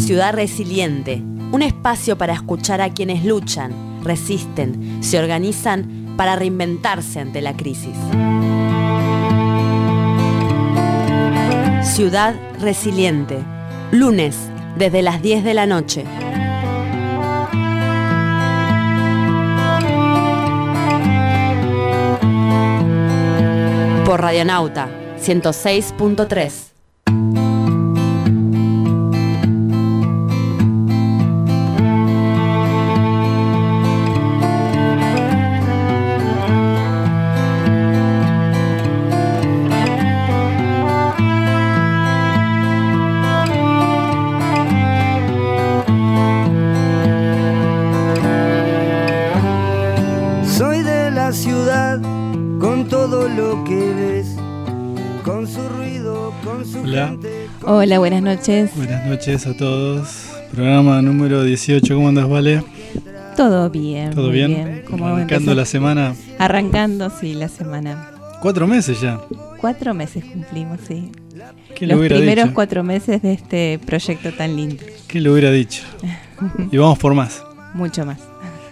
Ciudad Resiliente, un espacio para escuchar a quienes luchan, resisten, se organizan para reinventarse ante la crisis. Ciudad Resiliente, lunes desde las 10 de la noche. Por Radionauta 106.3. Soy de la ciudad con todo lo que ves, con su ruido, con su gente. Hola, buenas noches. Buenas noches a todos. Programa número 18. ¿Cómo andas, Vale? Todo bien. ¿Todo muy bien? ¿Cómo Arrancando empezó? la semana. Arrancando, sí, la semana. 4 meses ya. 4 meses cumplimos, sí. ¿Quién lo Los hubiera primeros dicho? 4 meses de este proyecto tan lindo. ¿Quién lo hubiera dicho? Y vamos por más. Mucho más.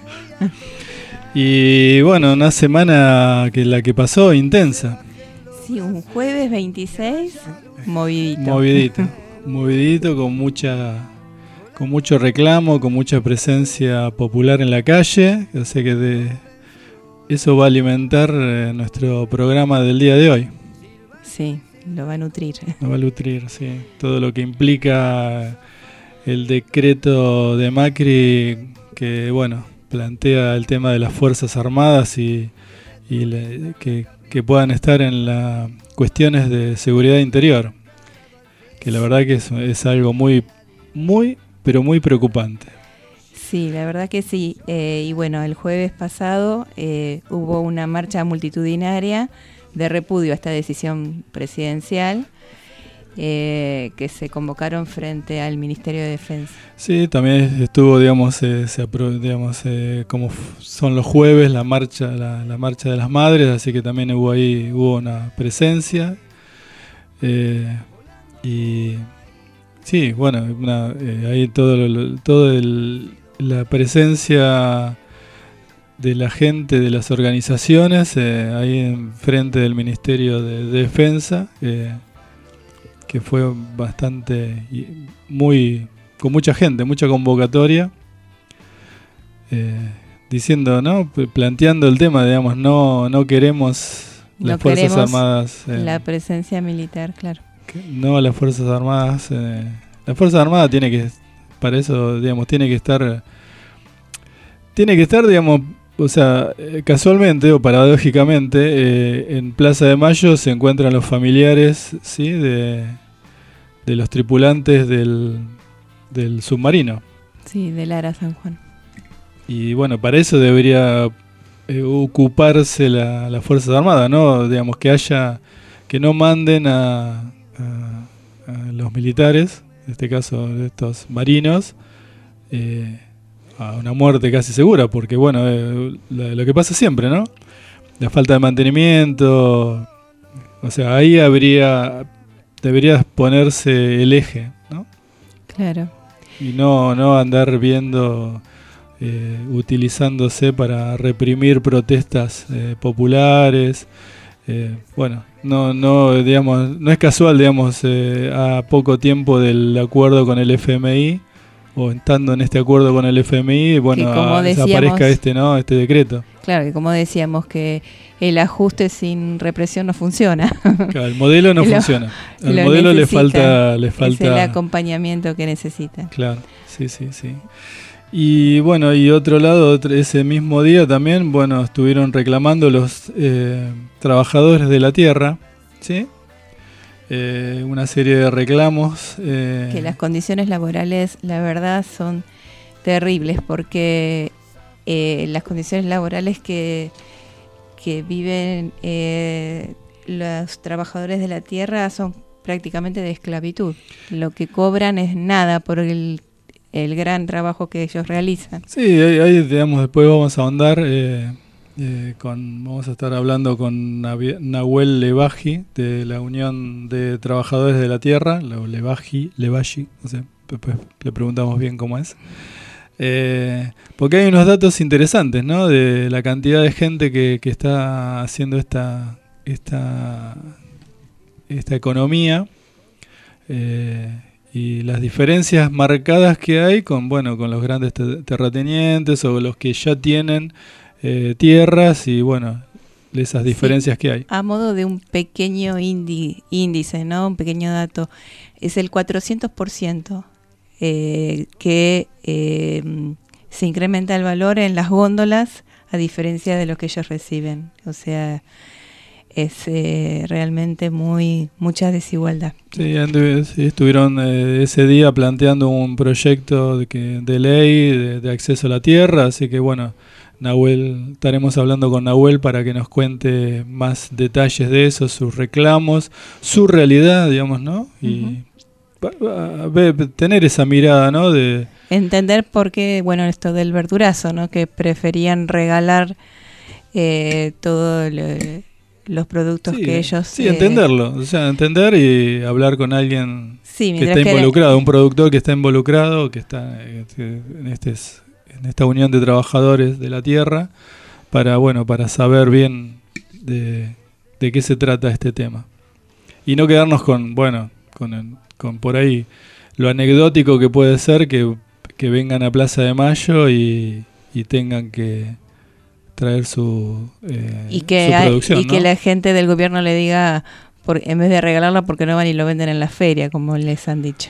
Y bueno, una semana que la que pasó intensa. Sí, un jueves 26, movidito. Movidito con mucho reclamo, con mucha presencia popular en la calle. O sea que eso va a alimentar nuestro programa del día de hoy. Sí, lo va a nutrir. Nos va a nutrir, sí. Todo lo que implica el decreto de Macri que, bueno, plantea el tema de las Fuerzas Armadas y que puedan estar en las cuestiones de seguridad interior. Que la verdad que es algo muy, pero muy preocupante. Sí, la verdad que sí. Y bueno, el jueves pasado hubo una marcha multitudinaria de repudio a esta decisión presidencial que se convocaron frente al Ministerio de Defensa. Sí, también estuvo, digamos, como son los jueves, la marcha de las madres, así que también hubo una presencia. Y sí, bueno, ahí la presencia de la gente, de las organizaciones, ahí enfrente del Ministerio de Defensa, que fue bastante, con mucha gente, mucha convocatoria, diciendo, ¿no? Planteando el tema, digamos, no queremos las Fuerzas Armadas. La presencia militar, claro. No a las Fuerzas Armadas. La Fuerza Armada tiene que, para eso, digamos, tiene que estar, digamos, o sea, casualmente o paradójicamente, en Plaza de Mayo se encuentran los familiares, ¿sí? de los tripulantes del submarino. Sí, del Ara San Juan. Y bueno, para eso debería ocuparse las Fuerzas Armadas, ¿no? Digamos, que no manden a los militares, en este caso de estos marinos, a una muerte casi segura, porque bueno, lo que pasa siempre, ¿no? La falta de mantenimiento, o sea, ahí debería ponerse el eje, ¿no? Claro. Y no andar viendo, utilizándose para reprimir protestas populares. Bueno, digamos, no es casual, digamos, a poco tiempo del acuerdo con el FMI, o estando en este acuerdo con el FMI, bueno, aparezca este decreto. Claro, que como decíamos, que el ajuste sin represión no funciona. Claro, el modelo no funciona. Al modelo le falta es el acompañamiento que necesita. Claro, sí. Y bueno, y otro lado, ese mismo día también, bueno, estuvieron reclamando los trabajadores de la tierra, ¿sí? Una serie de reclamos. Que las condiciones laborales, la verdad, son terribles, porque las condiciones laborales que viven los trabajadores de la tierra son prácticamente de esclavitud. Lo que cobran es nada por el gran trabajo que ellos realizan. Sí, ahí digamos, después vamos a ahondar, vamos a estar hablando con Nahuel Levaji, de la Unión de Trabajadores de la Tierra, Levaji, no sé, después le preguntamos bien cómo es. Porque hay unos datos interesantes, ¿no? De la cantidad de gente que está haciendo esta economía, y las diferencias marcadas que hay con los grandes terratenientes o los que ya tienen tierras, y bueno, esas diferencias que hay. A modo de un pequeño índice, ¿no? Un pequeño dato, es el 400% que se incrementa el valor en las góndolas a diferencia de lo que ellos reciben. O sea, es realmente mucha desigualdad. Sí, estuvieron ese día planteando un proyecto de ley de acceso a la tierra, así que bueno, Nahuel, estaremos hablando con Nahuel para que nos cuente más detalles de eso, sus reclamos, su realidad, digamos, ¿no? Y tener esa mirada, ¿no? De entender por qué, bueno, esto del verdurazo, ¿no? Que preferían regalar todos los productos que ellos... Sí, entenderlo, o sea, entender y hablar con alguien que está involucrado, un productor que está involucrado, que está en esta unión de trabajadores de la tierra, para saber bien de qué se trata este tema. Y no quedarnos con por ahí lo anecdótico que puede ser que vengan a Plaza de Mayo y tengan que traer su producción, y ¿no? que la gente del gobierno le diga, en vez de regalarla, porque no van y lo venden en la feria, como les han dicho.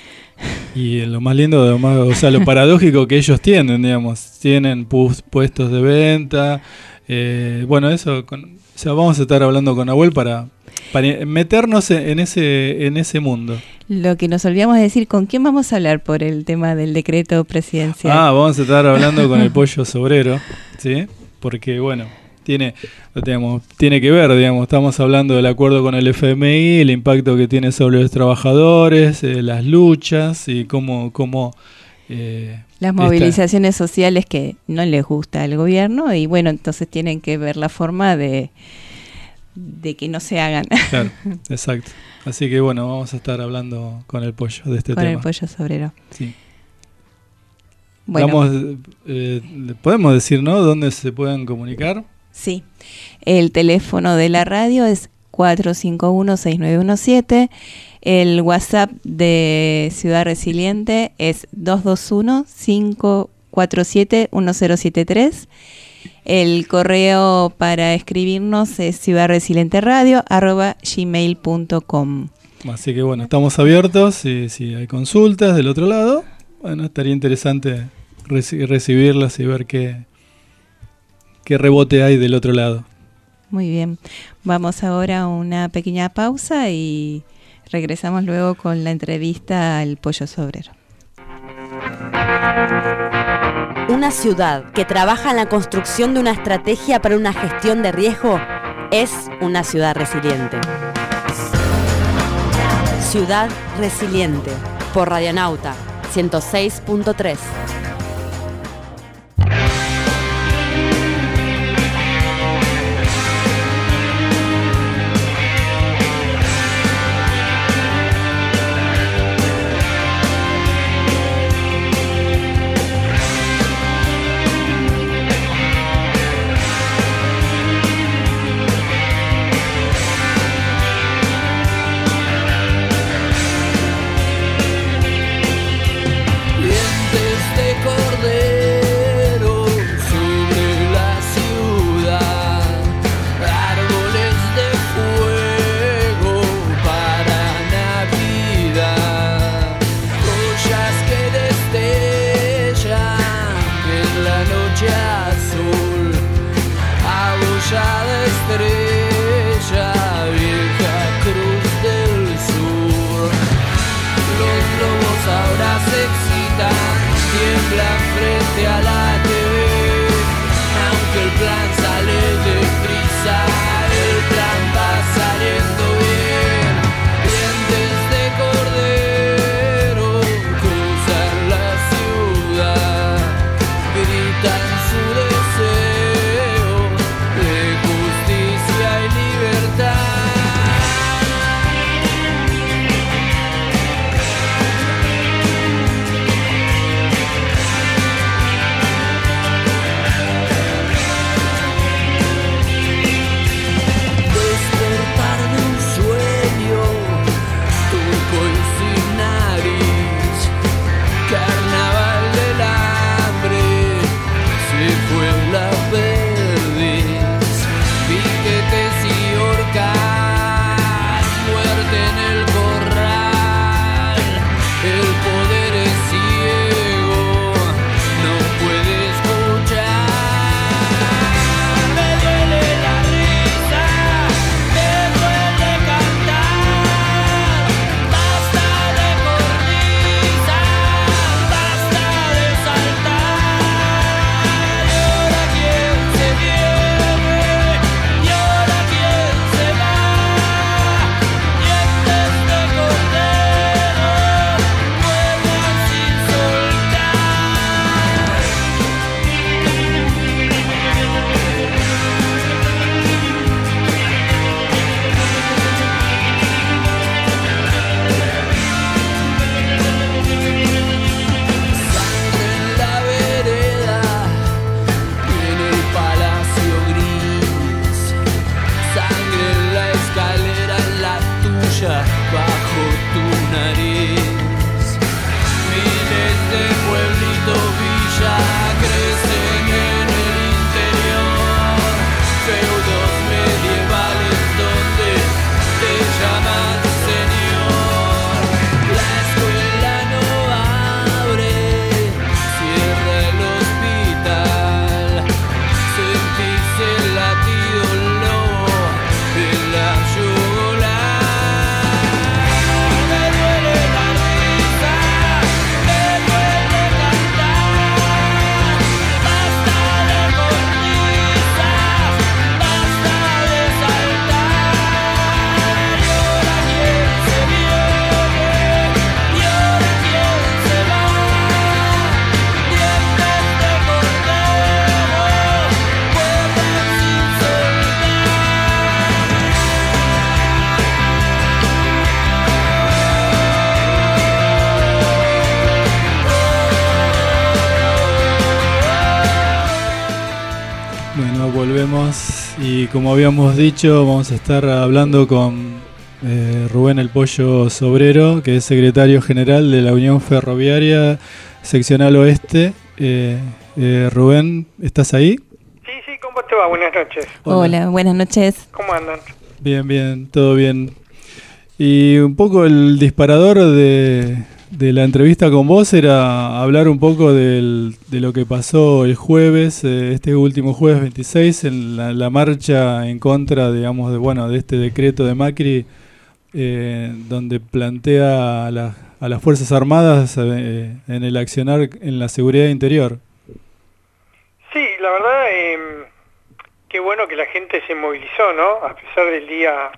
Y lo más lindo, además, o sea, lo paradójico que ellos tienen, digamos, tienen puestos de venta, eso, vamos a estar hablando con Nahuel para meternos en ese mundo. Lo que nos olvidamos de decir, ¿con quién vamos a hablar por el tema del decreto presidencial? Vamos a estar hablando con el Pollo Sobrero, ¿sí? Porque, tiene que ver, digamos, estamos hablando del acuerdo con el FMI, el impacto que tiene sobre los trabajadores, las luchas y cómo las movilizaciones sociales que no les gusta al gobierno, y entonces tienen que ver la forma de que no se hagan. Claro, exacto. Así que vamos a estar hablando con el Pollo de este tema. Con el Pollo Sobrero. Sí. Podemos decir, ¿no?, dónde se pueden comunicar. Sí. El teléfono de la radio es 451-6917. El WhatsApp de Ciudad Resiliente es 221-547-1073. El correo para escribirnos es ciudadresilienteradio@gmail.com. Así que estamos abiertos, y si hay consultas del otro lado, estaría interesante recibirlas y ver qué rebote hay del otro lado. Muy bien, vamos ahora a una pequeña pausa y regresamos luego con la entrevista al Pollo Sobrero. Una ciudad que trabaja en la construcción de una estrategia para una gestión de riesgo es una ciudad resiliente. Ciudad Resiliente, por Radionauta 106.3. Y como habíamos dicho, vamos a estar hablando con Rubén El Pollo Sobrero, que es secretario general de la Unión Ferroviaria Seccional Oeste. Rubén, ¿estás ahí? Sí, ¿cómo te va? Buenas noches. Hola, buenas noches. ¿Cómo andan? Bien, todo bien. Y un poco el disparador de la entrevista con vos era hablar un poco de lo que pasó el jueves, este último jueves 26, en la marcha en contra, digamos, de este decreto de Macri, donde plantea a las Fuerzas Armadas en el accionar en la seguridad interior. Sí, la verdad, qué bueno que la gente se movilizó, ¿no? A pesar del día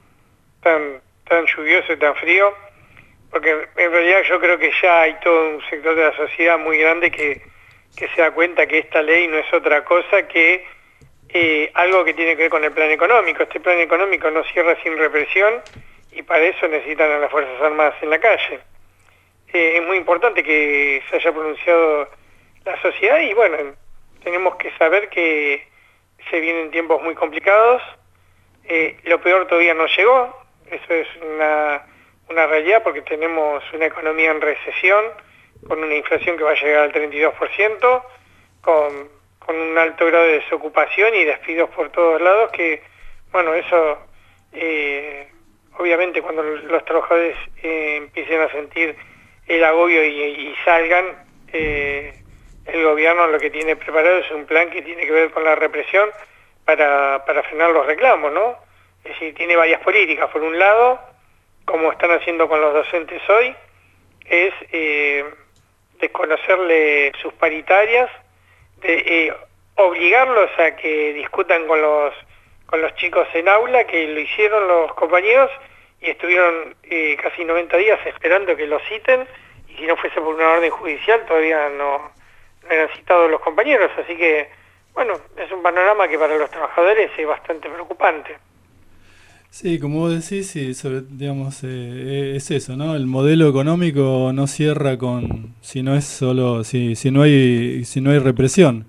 tan lluvioso y tan frío, porque en realidad yo creo que ya hay todo un sector de la sociedad muy grande que se da cuenta que esta ley no es otra cosa que algo que tiene que ver con el plan económico. Este plan económico no cierra sin represión y para eso necesitan a las Fuerzas Armadas en la calle. Es muy importante que se haya pronunciado la sociedad y bueno, tenemos que saber que se vienen tiempos muy complicados. Lo peor todavía no llegó, eso es una realidad porque tenemos una economía en recesión, con una inflación que va a llegar al 32%, con un alto grado de desocupación y despidos por todos lados, que bueno, eso obviamente cuando los trabajadores empiecen a sentir el agobio y salgan, el gobierno lo que tiene preparado es un plan que tiene que ver con la represión para frenar los reclamos, ¿no? Es decir, tiene varias políticas. Por un lado, como están haciendo con los docentes hoy, es desconocerle sus paritarias, obligarlos a que discutan con los chicos en aula, que lo hicieron los compañeros y estuvieron casi 90 días esperando que los citen, y si no fuese por una orden judicial todavía no eran citados los compañeros, así que bueno, es un panorama que para los trabajadores es bastante preocupante. Sí, como vos decís, sí, digamos, es eso, ¿no? El modelo económico no cierra si no es solo, si no hay represión.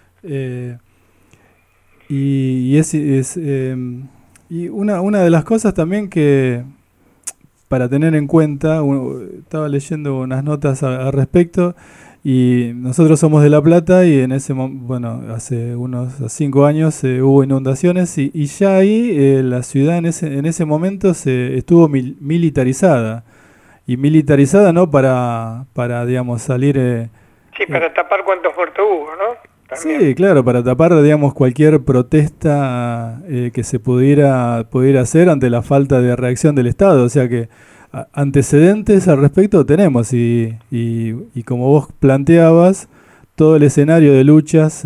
Y una de las cosas también que para tener en cuenta, estaba leyendo unas notas al respecto, y nosotros somos de La Plata y hace unos 5 años hubo inundaciones y ya ahí la ciudad en ese momento estuvo militarizada. Y militarizada no para digamos, salir... sí, para tapar cuántos muertos hubo, ¿no? También. Sí, claro, para tapar, digamos, cualquier protesta que se pudiera hacer ante la falta de reacción del Estado. O sea que antecedentes al respecto tenemos y como vos planteabas, todo el escenario de luchas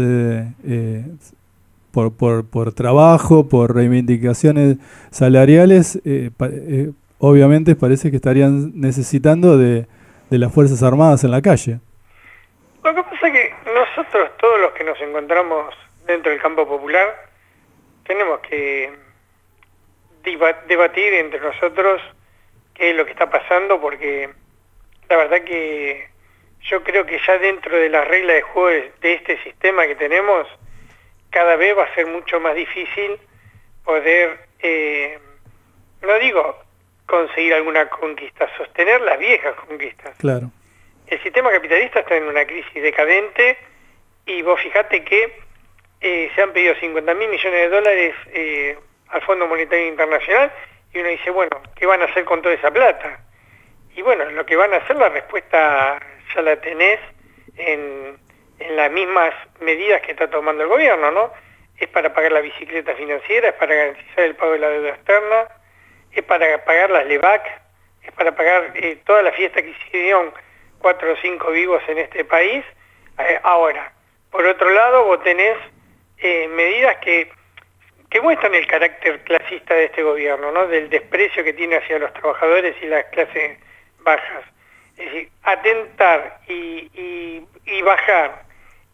por trabajo, por reivindicaciones salariales, obviamente parece que estarían necesitando de las Fuerzas Armadas en la calle. Lo que pasa es que nosotros, todos los que nos encontramos dentro del campo popular, tenemos que debatir entre nosotros qué es lo que está pasando, porque la verdad que yo creo que ya dentro de las reglas de juego de este sistema que tenemos, cada vez va a ser mucho más difícil poder, no digo conseguir alguna conquista, sostener las viejas conquistas. Claro. El sistema capitalista está en una crisis decadente y vos fijate que se han pedido 50.000 millones de dólares al Fondo Monetario Internacional y uno dice, bueno, ¿qué van a hacer con toda esa plata? Y bueno, lo que van a hacer, la respuesta ya la tenés en las mismas medidas que está tomando el gobierno, ¿no? Es para pagar la bicicleta financiera, es para garantizar el pago de la deuda externa, es para pagar las LEVAC, es para pagar toda la fiesta que hicieron 4 o 5 vivos en este país. Ahora, por otro lado, vos tenés medidas que muestran el carácter clasista de este gobierno, ¿no? Del desprecio que tiene hacia los trabajadores y las clases bajas. Es decir, atentar y bajar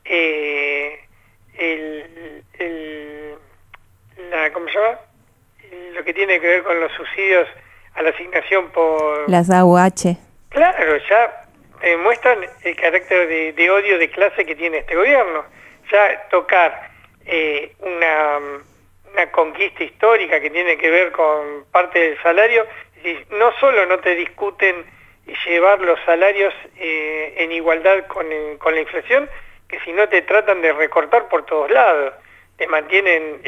¿cómo se llama? Lo que tiene que ver con los subsidios a la asignación por... Las AUH. Claro, ya muestran el carácter de odio de clase que tiene este gobierno. Ya tocar una conquista histórica que tiene que ver con parte del salario. Es decir, no solo no te discuten llevar los salarios en igualdad con la inflación, que si no te tratan de recortar por todos lados, te mantienen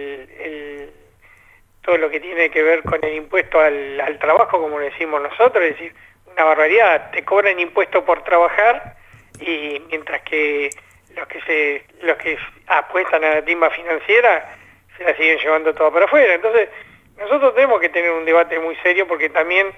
todo lo que tiene que ver con el impuesto al trabajo, como lo decimos nosotros, es decir, una barbaridad, te cobran impuesto por trabajar, y mientras que los que apuestan a la timba financiera se la siguen llevando todo para afuera. Entonces nosotros tenemos que tener un debate muy serio, porque también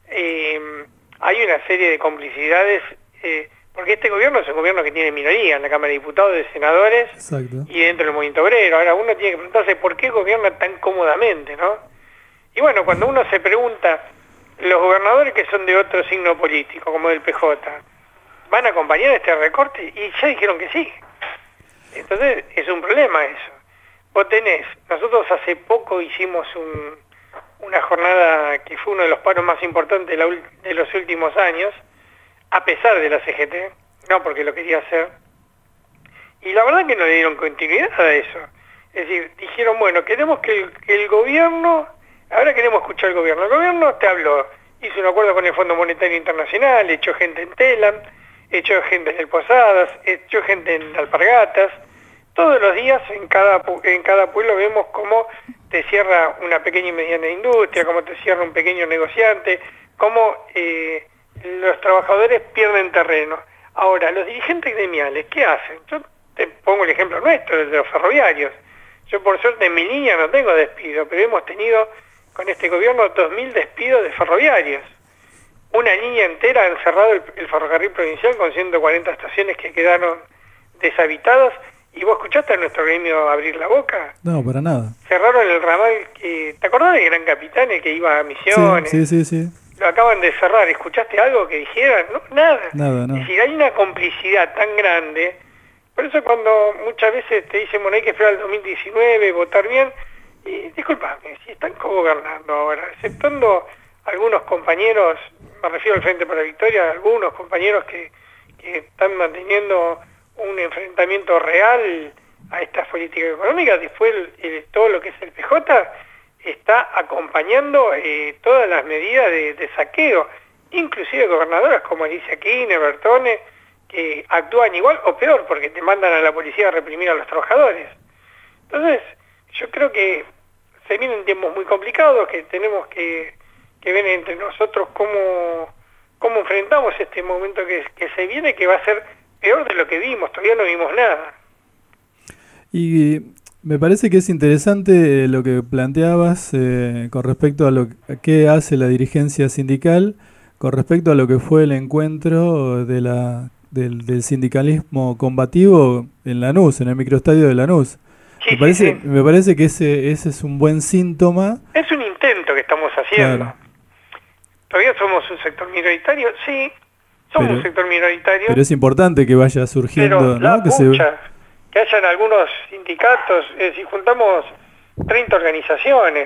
hay una serie de complicidades, porque este gobierno es un gobierno que tiene minoría en la Cámara de Diputados, de senadores. Exacto. Y dentro del movimiento obrero. Ahora uno tiene que preguntarse por qué gobierna tan cómodamente, ¿no? Y bueno, cuando uno se pregunta, los gobernadores que son de otro signo político, como del PJ, ¿van a acompañar este recorte? Y ya dijeron que sí. Entonces es un problema eso. Vos tenés, nosotros hace poco hicimos una jornada que fue uno de los paros más importantes de los últimos años, a pesar de la CGT, no porque lo quería hacer, y la verdad que no le dieron continuidad a eso. Es decir, dijeron, bueno, queremos que el gobierno, ahora queremos escuchar al gobierno. El gobierno te habló, hizo un acuerdo con el Fondo Monetario Internacional, echó gente en Telam, echó gente en el Posadas, echó gente en Alpargatas. Todos los días en cada pueblo vemos cómo te cierra una pequeña y mediana industria, cómo te cierra un pequeño negociante, cómo los trabajadores pierden terreno. Ahora, los dirigentes gremiales, ¿qué hacen? Yo te pongo el ejemplo nuestro, el de los ferroviarios. Yo por suerte en mi línea no tengo despido, pero hemos tenido con este gobierno 2.000 despidos de ferroviarios. Una línea entera han cerrado el ferrocarril provincial con 140 estaciones que quedaron deshabitadas. ¿Y vos escuchaste a nuestro gremio abrir la boca? No, para nada. Cerraron el ramal que... ¿Te acordás del Gran Capitán, el que iba a Misiones? Sí. Lo acaban de cerrar. ¿Escuchaste algo que dijeran? No, nada. Nada, no. Es decir, hay una complicidad tan grande. Por eso cuando muchas veces te dicen, bueno, hay que esperar al 2019, votar bien, y disculpame, si están gobernando ahora, exceptuando algunos compañeros, me refiero al Frente para la Victoria, algunos compañeros que están manteniendo un enfrentamiento real a estas políticas económicas, después todo lo que es el PJ está acompañando todas las medidas de saqueo, inclusive gobernadoras como Alicia Kirchner, Bertone, que actúan igual o peor porque te mandan a la policía a reprimir a los trabajadores. Entonces, yo creo que se vienen tiempos muy complicados, que tenemos que ver entre nosotros cómo enfrentamos este momento que se viene, que va a ser peor de lo que vimos, todavía no vimos nada. Y me parece que es interesante lo que planteabas con respecto a qué hace la dirigencia sindical, con respecto a lo que fue el encuentro del sindicalismo combativo en Lanús, en el microestadio de Lanús. Sí, me parece que ese es un buen síntoma. Es un intento que estamos haciendo. Claro. Todavía somos un sector minoritario, sí, un sector minoritario. Pero es importante que vaya surgiendo, pero ¿no? Que hayan algunos sindicatos, es decir, juntamos 30 organizaciones,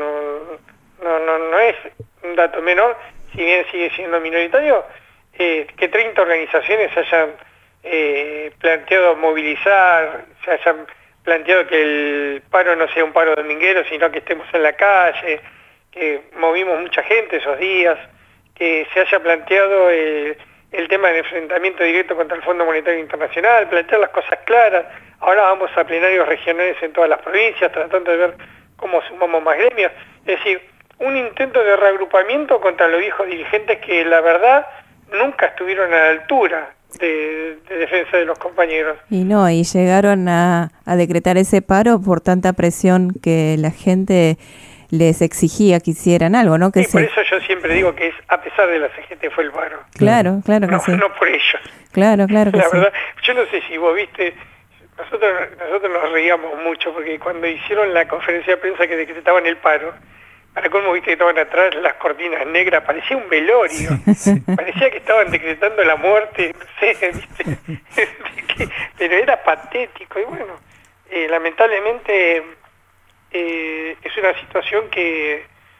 no es un dato menor, si bien sigue siendo minoritario, que 30 organizaciones hayan planteado movilizar, se hayan planteado que el paro no sea un paro dominguero, sino que estemos en la calle, que movimos mucha gente esos días, que se haya planteado el tema del enfrentamiento directo contra el Fondo Monetario Internacional, plantear las cosas claras. Ahora vamos a plenarios regionales en todas las provincias, tratando de ver cómo sumamos más gremios. Es decir, un intento de reagrupamiento contra los viejos dirigentes que la verdad nunca estuvieron a la altura de defensa de los compañeros. Y llegaron a decretar ese paro por tanta presión que la gente les exigía que hicieran algo, ¿no? Por eso yo siempre digo que es a pesar de la CGT fue el paro. Claro que sí. No por ellos. Claro que la verdad, yo no sé si vos viste, nosotros nos reíamos mucho porque cuando hicieron la conferencia de prensa que decretaban el paro, para cómo viste que estaban atrás las cortinas negras, parecía un velorio, parecía que estaban decretando la muerte, no sé, ¿viste? Pero era patético y bueno, lamentablemente es una situación que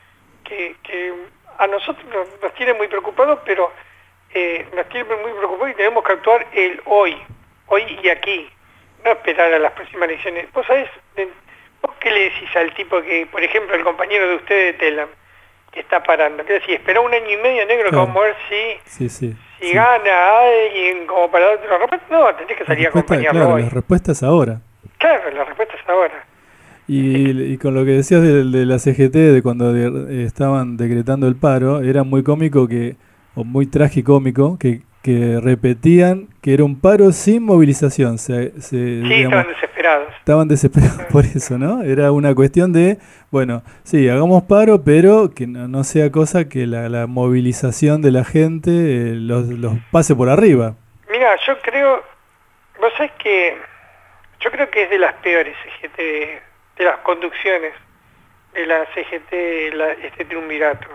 a nosotros nos tiene muy preocupados, pero nos tiene muy preocupados y tenemos que actuar el hoy y aquí, no esperar a las próximas elecciones. Vos ¿Vos qué le decís al tipo que, por ejemplo, el compañero de usted de Telam, que está parando? ¿Qué decís? Espera un año y medio, negro, que vamos a ver si gana alguien como para darte la respuesta. No, tenés que salir a acompañarlo claro, hoy. La respuesta es ahora. Claro, la respuesta es ahora. Y con lo que decías de la CGT, de cuando estaban decretando el paro, era muy cómico o muy tragicómico que repetían que era un paro sin movilización. Digamos, estaban desesperados. Estaban desesperados por eso, ¿no? Era una cuestión de, bueno, sí, hagamos paro, pero que no sea cosa que la movilización de la gente los pase por arriba. Mira, yo creo, vos sabés que yo creo que es de las peores CGT, de las conducciones de la CGT, este triunvirato.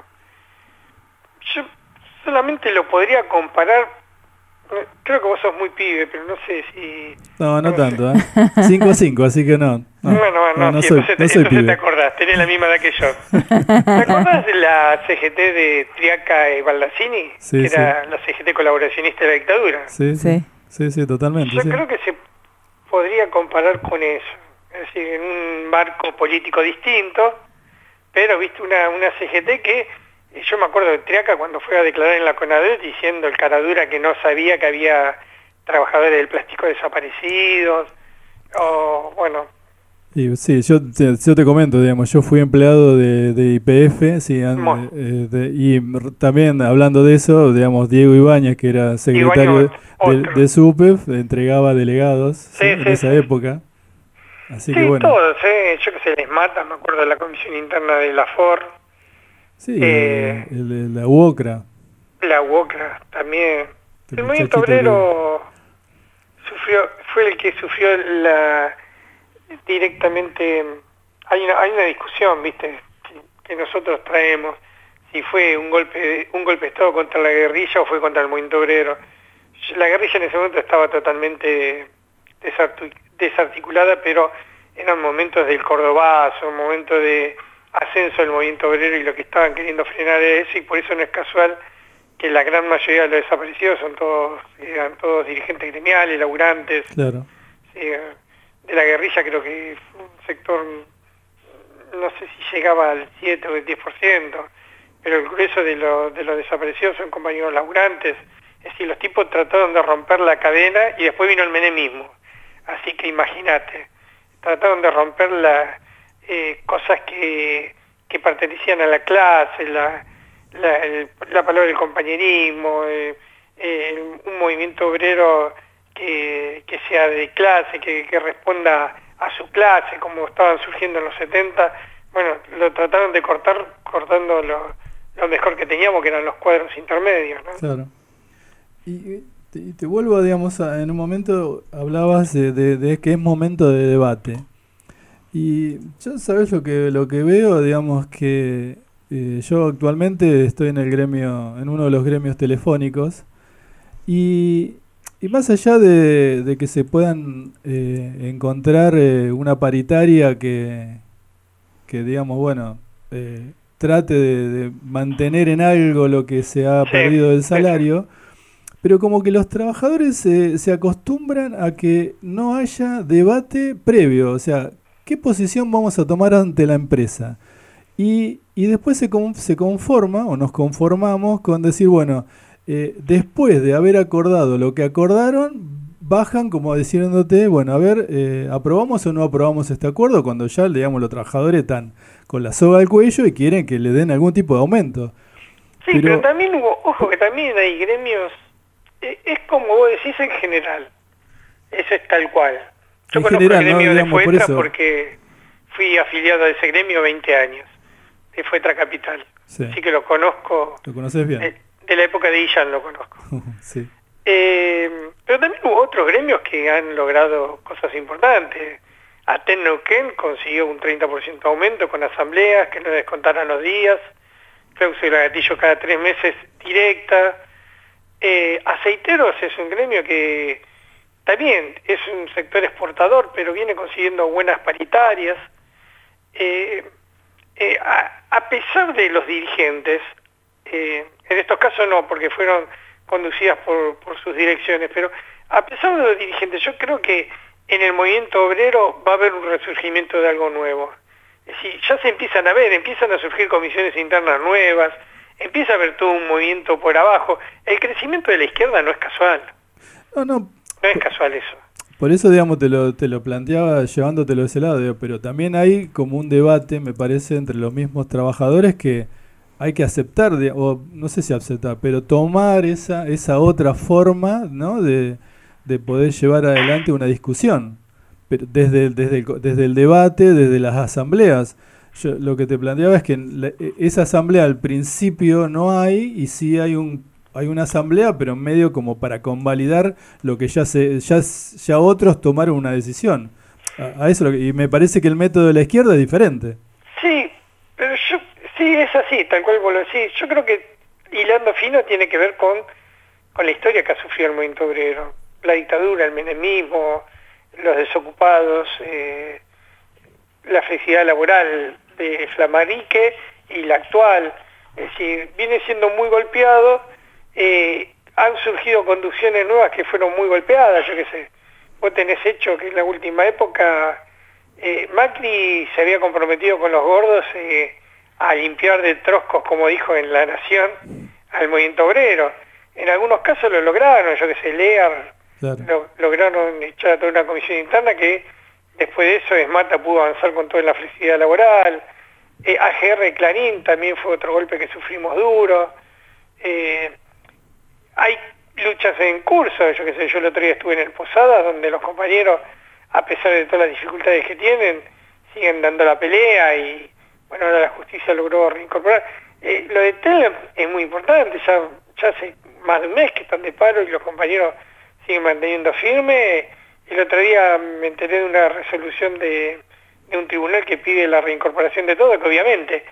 Yo solamente lo podría comparar. Creo que vos sos muy pibe, pero no sé si... No tanto, ¿eh? 5-5, así que no. No, sí, entonces te acordás, tenés la misma edad que yo. ¿Te acordás de la CGT de Triaca y Baldassini? Sí, que era la CGT colaboracionista de la dictadura. Sí, totalmente. Yo creo que se podría comparar con eso. Es decir, en un marco político distinto, pero viste una CGT que... Yo me acuerdo de Triaca cuando fue a declarar en la CONADEL diciendo el caradura que no sabía que había trabajadores del plástico desaparecidos, o bueno... Sí, yo te comento, digamos, yo fui empleado de YPF, sí, y también hablando de eso, digamos, Diego Ibáñez, que era secretario de SUPEF, entregaba delegados en esa época. Así que bueno. Todos, yo que sé, les mata, me acuerdo de la comisión interna de la FOR. Sí, la UOCRA. La UOCRA también. El movimiento obrero fue el que sufrió directamente. Hay una discusión, viste, que nosotros traemos, si fue un golpe de Estado contra la guerrilla o fue contra el movimiento obrero. La guerrilla en ese momento estaba totalmente desarticulada, pero eran momentos del Cordobazo, momentos de ascenso del movimiento obrero, y lo que estaban queriendo frenar es eso, y por eso no es casual que la gran mayoría de los desaparecidos eran todos dirigentes gremiales, laburantes. Claro. De la guerrilla creo que fue un sector, no sé si llegaba al 7 o el 10%, pero el grueso de los desaparecidos son compañeros laburantes. Es decir, los tipos trataron de romper la cadena y después vino el menemismo. Así que imagínate, trataron de romper cosas que pertenecían a la clase, la palabra del compañerismo, un movimiento obrero que sea de clase, que responda a su clase, como estaban surgiendo en los 70. Bueno, lo trataron de cortando lo mejor que teníamos, que eran los cuadros intermedios, ¿no? Claro. Y te vuelvo, digamos, en un momento hablabas de que es momento de debate. Y yo, ¿sabes lo que veo? Digamos que yo actualmente estoy en el gremio, en uno de los gremios telefónicos, y más allá de que se puedan encontrar una paritaria que digamos, bueno, trate de mantener en algo lo que se ha perdido del salario, pero como que los trabajadores se acostumbran a que no haya debate previo, o sea, ¿qué posición vamos a tomar ante la empresa? Y después se conforma, o nos conformamos con decir, bueno, después de haber acordado lo que acordaron, bajan como diciéndote, bueno, a ver, ¿aprobamos o no aprobamos este acuerdo? Cuando ya, digamos, los trabajadores están con la soga al cuello y quieren que le den algún tipo de aumento. Sí, pero también ojo, que también hay gremios, es como vos decís en general, eso es tal cual. Yo conozco el gremio de Fuetra porque fui afiliado a ese gremio 20 años, de Fuetra Capital. Sí. Así que lo conozco. ¿Lo conoces bien? De la época de Illán lo conozco. Sí. Pero también hubo otros gremios que han logrado cosas importantes. Aten Neuquén consiguió un 30% aumento con asambleas que no descontaran los días. Cláusula gatillo cada 3 meses directa. Aceiteros es un gremio que también es un sector exportador, pero viene consiguiendo buenas paritarias. A pesar de los dirigentes, en estos casos no, porque fueron conducidas por sus direcciones, pero a pesar de los dirigentes, yo creo que en el movimiento obrero va a haber un resurgimiento de algo nuevo. Es decir, ya se empiezan a surgir comisiones internas nuevas, empieza a haber todo un movimiento por abajo. El crecimiento de la izquierda no es casual. No es casual eso. Por eso, digamos, te lo planteaba llevándotelo de ese lado, digo, pero también hay como un debate, me parece, entre los mismos trabajadores que hay que aceptar, o no sé si aceptar, pero tomar esa otra forma, ¿no?, de poder llevar adelante una discusión, pero desde el debate, desde las asambleas. Yo lo que te planteaba es que esa asamblea al principio no hay, y sí hay una asamblea, pero en medio como para convalidar lo que ya otros tomaron una decisión. A eso y me parece que el método de la izquierda es diferente. Sí, pero sí es así, tal cual vos lo decís. Yo creo que hilando fino tiene que ver con la historia que ha sufrido el movimiento obrero. La dictadura, el menemismo, los desocupados, la felicidad laboral de Flamarique y la actual. Es decir, viene siendo muy golpeado. Han surgido conducciones nuevas que fueron muy golpeadas. Yo qué sé, vos tenés hecho que en la última época Macri se había comprometido con los gordos a limpiar de troscos, como dijo en La Nación, al movimiento obrero. En algunos casos lo lograron, yo qué sé, Lear, claro. Lograron echar a toda una comisión interna que después de eso Esmata pudo avanzar con toda la flexibilidad laboral. AGR Clarín también fue otro golpe que sufrimos duro. Hay luchas en curso, yo qué sé, yo el otro día estuve en el Posadas, donde los compañeros, a pesar de todas las dificultades que tienen, siguen dando la pelea y, bueno, ahora la justicia logró reincorporar. Lo de Telam es muy importante, ya hace más de un mes que están de paro y los compañeros siguen manteniendo firme. El otro día me enteré de una resolución de un tribunal que pide la reincorporación de todo, que obviamente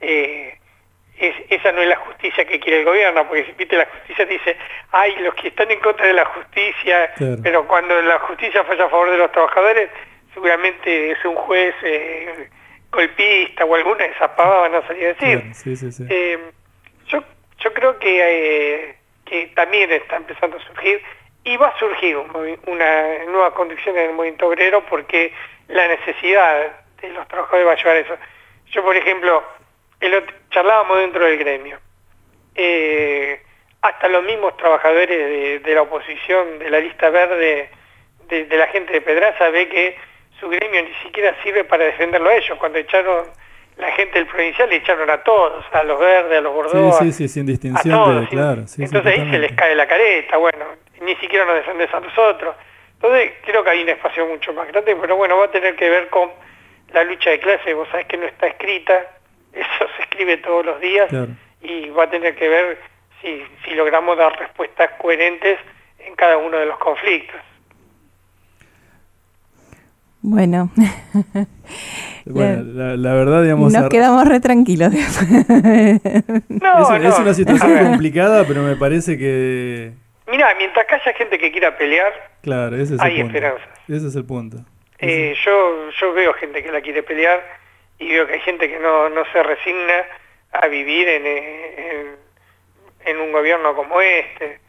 esa no es la justicia que quiere el gobierno, porque si viste la justicia te dice, ay, los que están en contra de la justicia, claro. Pero cuando la justicia falla a favor de los trabajadores, seguramente es un juez golpista o alguna de esas pavadas van a salir a decir. Claro, sí. Yo creo que también está empezando a surgir, y va a surgir una nueva conducción en el movimiento obrero, porque la necesidad de los trabajadores va a llevar a eso. Yo, por ejemplo, charlábamos dentro del gremio. Hasta los mismos trabajadores de la oposición, de la lista verde, de la gente de Pedraza, ve que su gremio ni siquiera sirve para defenderlo a ellos. Cuando echaron la gente del provincial, le echaron a todos, a los verdes, a los bordeaux, sí, sin distinción, a todos, claro. Sí, entonces ahí se les cae la careta, bueno, ni siquiera nos defendés a nosotros. Entonces creo que hay un espacio mucho más grande, pero bueno, va a tener que ver con la lucha de clases. Vos sabés que no está escrita, eso se escribe todos los días, claro. Y va a tener que ver si logramos dar respuestas coherentes en cada uno de los conflictos. Bueno, la verdad, digamos... Nos quedamos re tranquilos. Es una situación complicada, pero me parece que... Mirá, mientras que haya gente que quiera pelear, claro, ese es hay el punto. esperanzas. Ese es el punto. Yo veo gente que la quiere pelear, y veo que hay gente que no se resigna a vivir en un gobierno como este.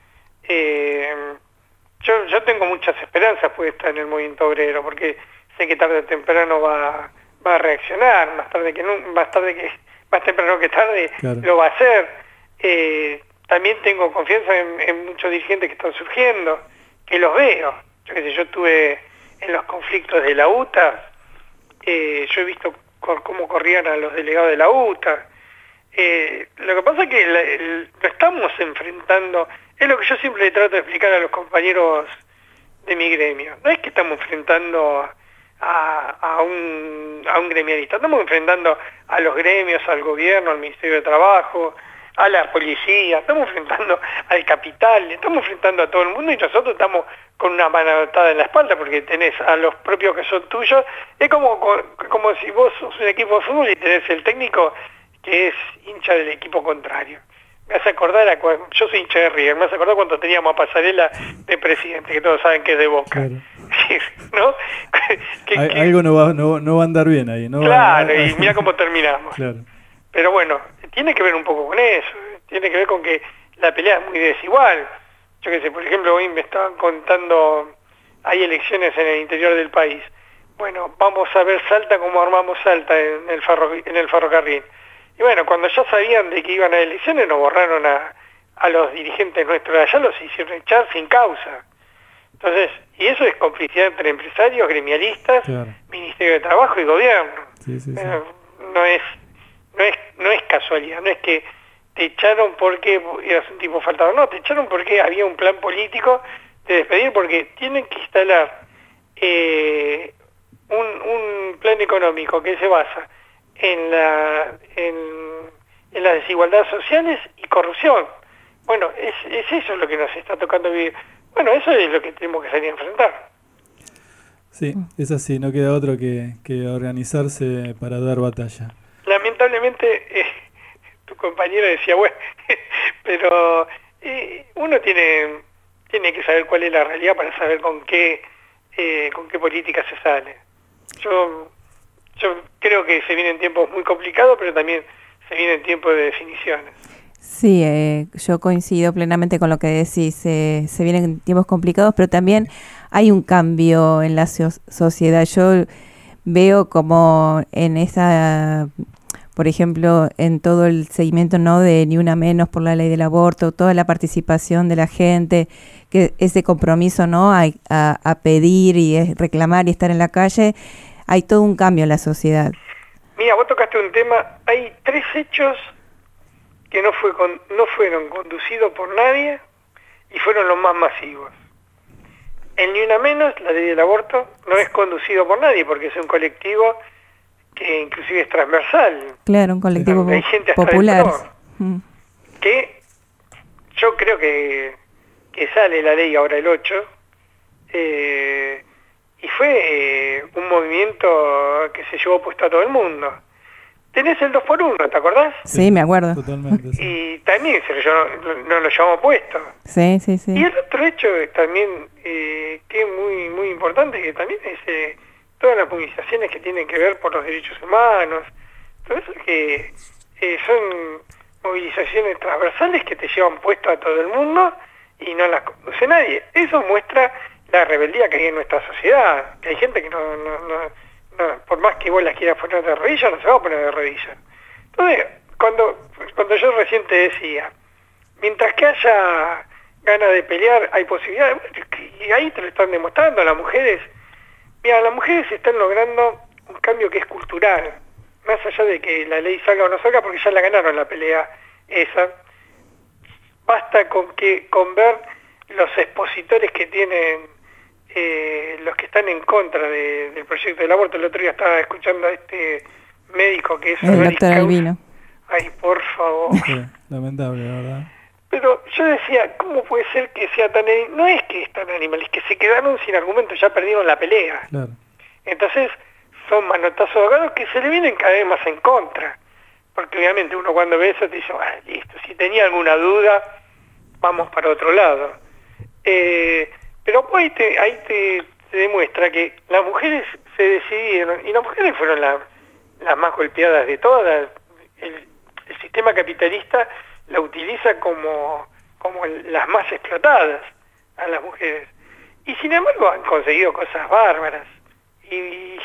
Yo tengo muchas esperanzas puestas en el movimiento obrero, porque sé que tarde o temprano va a reaccionar, más temprano que tarde, claro. Lo va a hacer. También tengo confianza en muchos dirigentes que están surgiendo, que los veo. Yo estuve en los conflictos de la UTA, yo he visto cómo corrían a los delegados de la UTA. Lo que pasa es que lo estamos enfrentando, es lo que yo siempre le trato de explicar a los compañeros de mi gremio. No es que estamos enfrentando a un gremialista, estamos enfrentando a los gremios, al gobierno, al Ministerio de Trabajo, a la policía, estamos enfrentando al capital, estamos enfrentando a todo el mundo, y nosotros estamos con una manotada en la espalda, porque tenés a los propios que son tuyos. Es como si vos sos un equipo de fútbol y tenés el técnico que es hincha del equipo contrario. Me hace acordar, yo soy hincha de River, me hace acordar cuando teníamos a Pasarela de presidente, que todos saben que es de Boca. Claro. ¿No? Algo no va a andar bien ahí, ¿no? Claro, y mira cómo terminamos. Claro. Pero bueno, tiene que ver un poco con eso, tiene que ver con que la pelea es muy desigual. Yo qué sé, por ejemplo, hoy me estaban contando hay elecciones en el interior del país. Bueno, vamos a ver Salta como armamos Salta en el ferrocarril. Y bueno, cuando ya sabían de que iban a elecciones, nos borraron a los dirigentes nuestros de allá, los hicieron echar sin causa. Entonces, y eso es complicidad entre empresarios, gremialistas, claro, Ministerio de Trabajo y Gobierno. Sí. No es casualidad, no es que te echaron porque eras un tipo faltado, no, te echaron porque había un plan político de despedir, porque tienen que instalar un plan económico que se basa en las desigualdades sociales y corrupción. Bueno, es eso lo que nos está tocando vivir. Bueno, eso es lo que tenemos que salir a enfrentar. Sí, es así, no queda otro que organizarse para dar batalla. Lamentablemente, tu compañero decía, bueno, pero uno tiene que saber cuál es la realidad para saber con qué política se sale. Yo creo que se vienen tiempos muy complicados, pero también se vienen tiempos de definiciones. Sí, yo coincido plenamente con lo que decís. Se vienen tiempos complicados, pero también hay un cambio en la sociedad. Yo veo como en esa, por ejemplo, en todo el seguimiento, ¿no?, de Ni Una Menos por la ley del aborto, toda la participación de la gente, que ese compromiso, ¿no?, a pedir y reclamar y estar en la calle, hay todo un cambio en la sociedad. Mira, vos tocaste un tema, hay 3 hechos que no fueron conducidos por nadie y fueron los más masivos. El Ni Una Menos, la ley del aborto, no es conducido por nadie porque es un colectivo que inclusive es transversal. Claro, un colectivo hay gente hasta popular. Que yo creo que sale la ley ahora el 8, y fue un movimiento que se llevó puesto a todo el mundo. Tenés el 2x1, ¿te acordás? Sí, me acuerdo. Totalmente. Sí. Y también no lo llevamos puesto. Sí. Y el otro hecho también, que es muy, muy importante, que también es todas las movilizaciones que tienen que ver por los derechos humanos, todo eso que son movilizaciones transversales que te llevan puesto a todo el mundo y no las conduce nadie. Eso muestra la rebeldía que hay en nuestra sociedad, que hay gente que no, por más que vos las quieras poner de rodillas, no se va a poner de rodillas. Entonces, cuando yo recién te decía, mientras que haya ganas de pelear, hay posibilidades, y ahí te lo están demostrando las mujeres. Mira, las mujeres están logrando un cambio que es cultural, más allá de que la ley salga o no salga, porque ya la ganaron la pelea esa. Basta con ver los expositores que tienen los que están en contra del proyecto del aborto. El otro día estaba escuchando a este médico que es el doctor Albino. Ay, por favor. Sí, lamentable, la verdad. Pero yo decía, ¿cómo puede ser que sea tan... No es que es tan animal, es que se quedaron sin argumentos, ya perdieron la pelea. Claro. Entonces son manotazos de abogados que se le vienen cada vez más en contra. Porque obviamente uno cuando ve eso te dice, listo, si tenía alguna duda, vamos para otro lado. Pero ahí te demuestra que las mujeres se decidieron, y las mujeres fueron las más golpeadas de todas. El sistema capitalista la utiliza como las más explotadas a las mujeres. Y sin embargo han conseguido cosas bárbaras. Y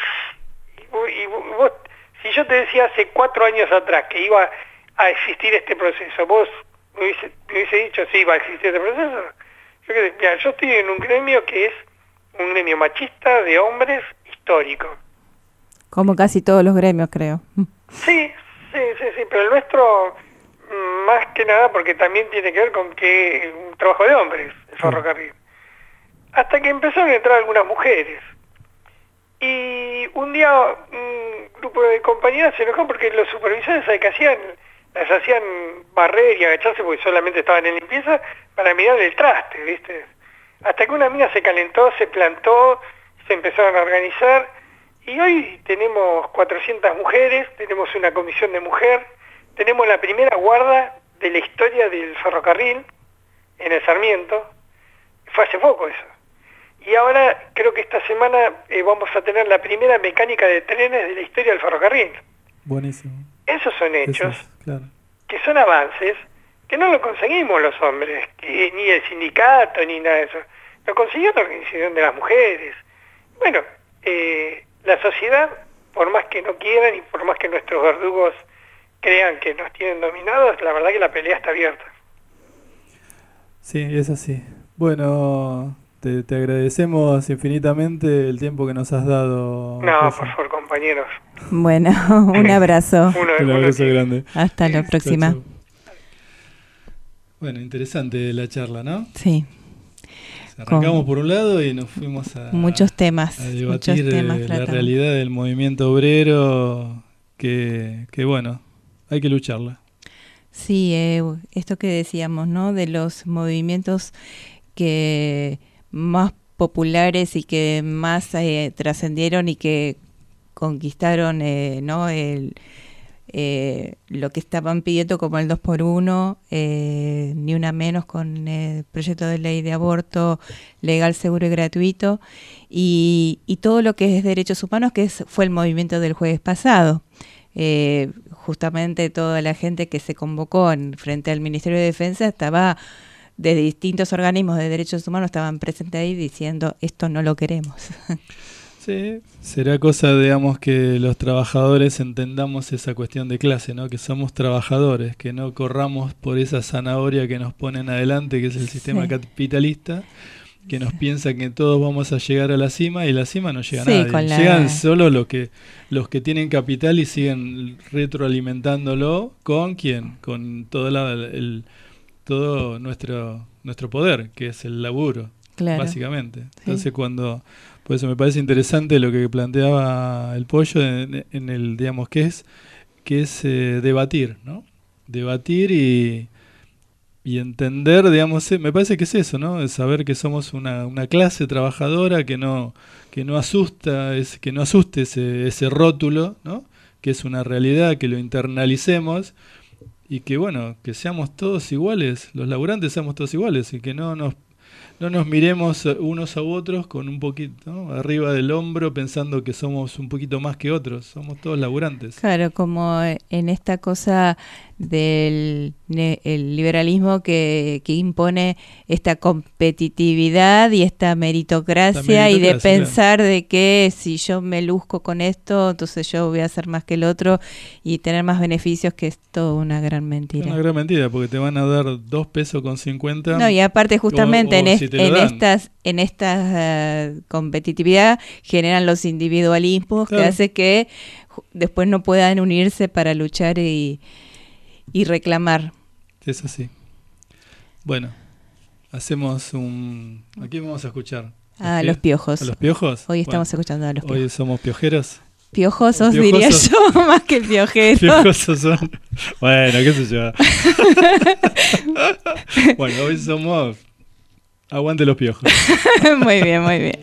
vos, si yo te decía hace 4 años atrás que iba a existir este proceso, vos me hubiese dicho, sí, va a existir este proceso. Yo estoy en un gremio que es un gremio machista de hombres histórico. Como casi todos los gremios, creo. Sí, pero el nuestro más que nada porque también tiene que ver con que un trabajo de hombres, el ferrocarril. Hasta que empezaron a entrar algunas mujeres. Y un día un grupo de compañeras se enojó porque los supervisores, ¿sabes qué hacían? Las hacían barrer y agacharse porque solamente estaban en limpieza para mirar el traste, ¿viste? Hasta que una mina se calentó, se plantó, se empezaron a organizar y hoy tenemos 400 mujeres, tenemos una comisión de mujer, tenemos la primera guarda de la historia del ferrocarril en el Sarmiento. Fue hace poco eso. Y ahora creo que esta semana vamos a tener la primera mecánica de trenes de la historia del ferrocarril. Buenísimo. Esos son hechos claro, que son avances, que no lo conseguimos los hombres, ni el sindicato, ni nada de eso. Lo consiguió la Organización de las Mujeres. Bueno, la sociedad, por más que no quieran y por más que nuestros verdugos crean que nos tienen dominados, la verdad que la pelea está abierta. Sí, es así. Bueno, te agradecemos infinitamente el tiempo que nos has dado. No, José. por favor, compañeros. Bueno, un abrazo. Un abrazo grande. Hasta la próxima. Chau, chau. Bueno, interesante la charla, ¿no? Sí. Arrancamos por un lado y nos fuimos a muchos temas, debatir la realidad del movimiento obrero que bueno, hay que lucharla. Sí, esto que decíamos, ¿no? De los movimientos que más populares y que más trascendieron y que conquistaron, ¿no? Lo que estaban pidiendo como el 2x1, ni una menos con el proyecto de ley de aborto legal, seguro y gratuito, y todo lo que es derechos humanos, que fue el movimiento del jueves pasado. Justamente toda la gente que se convocó frente al Ministerio de Defensa estaba de distintos organismos de derechos humanos, estaban presentes ahí diciendo esto no lo queremos. Sí, será cosa, digamos, que los trabajadores entendamos esa cuestión de clase, ¿no? Que somos trabajadores, que no corramos por esa zanahoria que nos ponen adelante, que es el sistema capitalista, que nos piensa que todos vamos a llegar a la cima y la cima no llega a nadie. Llegan solo los que tienen capital y siguen retroalimentándolo. ¿Con quién? Con todo todo nuestro poder, que es el laburo, básicamente. Entonces por eso me parece interesante lo que planteaba el Pollo en el, digamos, que es debatir, ¿no? Debatir y entender, digamos, me parece que es eso, ¿no? Es saber que somos una clase trabajadora que no asusta, que no asuste ese rótulo, ¿no? Que es una realidad, que lo internalicemos y que, bueno, que seamos todos iguales, los laburantes seamos todos iguales y que no nos miremos unos a otros con un poquito, ¿no? Arriba del hombro pensando que somos un poquito más que otros, somos todos laburantes. Claro, como en esta cosa del el liberalismo que impone esta competitividad y esta meritocracia y de pensar de que si yo me luzco con esto, entonces yo voy a hacer más que el otro y tener más beneficios, que es toda una gran mentira. Una gran mentira, porque te van a dar 2 pesos con 50. No, y aparte justamente en esta competitividad generan los individualismos, claro, que hace que después no puedan unirse para luchar y reclamar. Es así. Bueno, hacemos ¿a quién vamos a escuchar? A los Piojos. ¿A los Piojos? Hoy estamos escuchando a los Piojos. Hoy somos piojeros. Piojosos, diría yo, más que piojeros. Piojosos son. Bueno, qué sé yo. Bueno, hoy somos. Aguante los piojos. Muy bien, muy bien.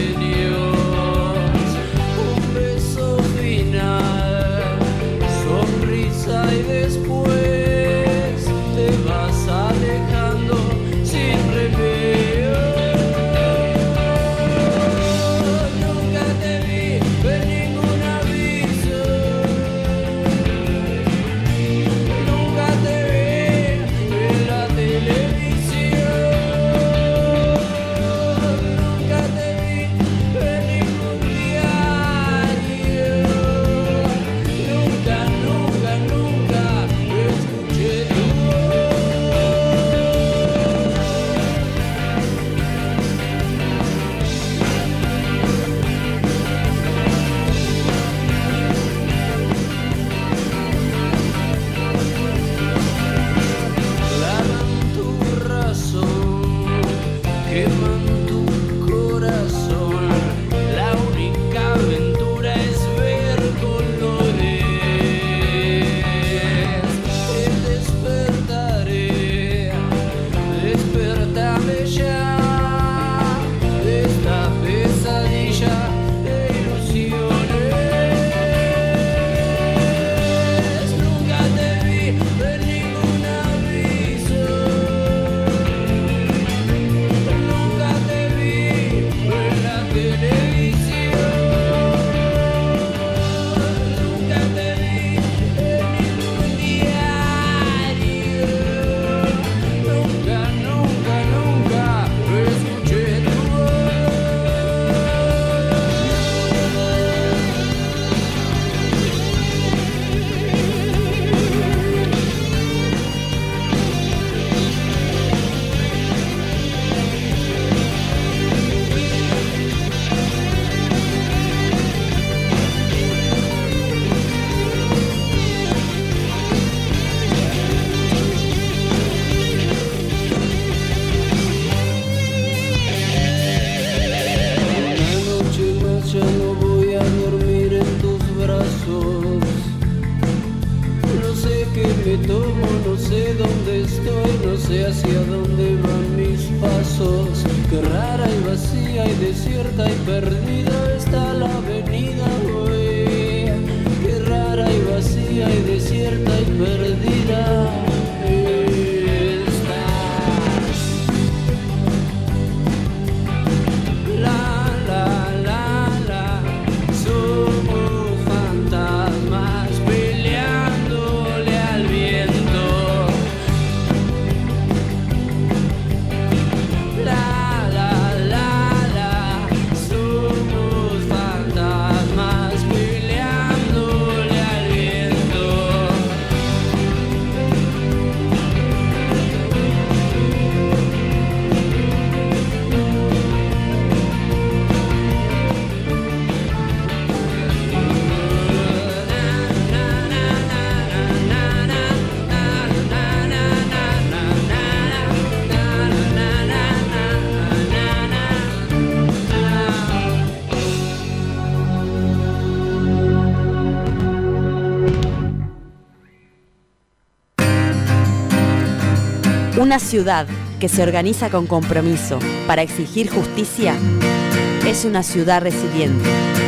Un beso final Una ciudad que se organiza con compromiso para exigir justicia es una ciudad resiliente.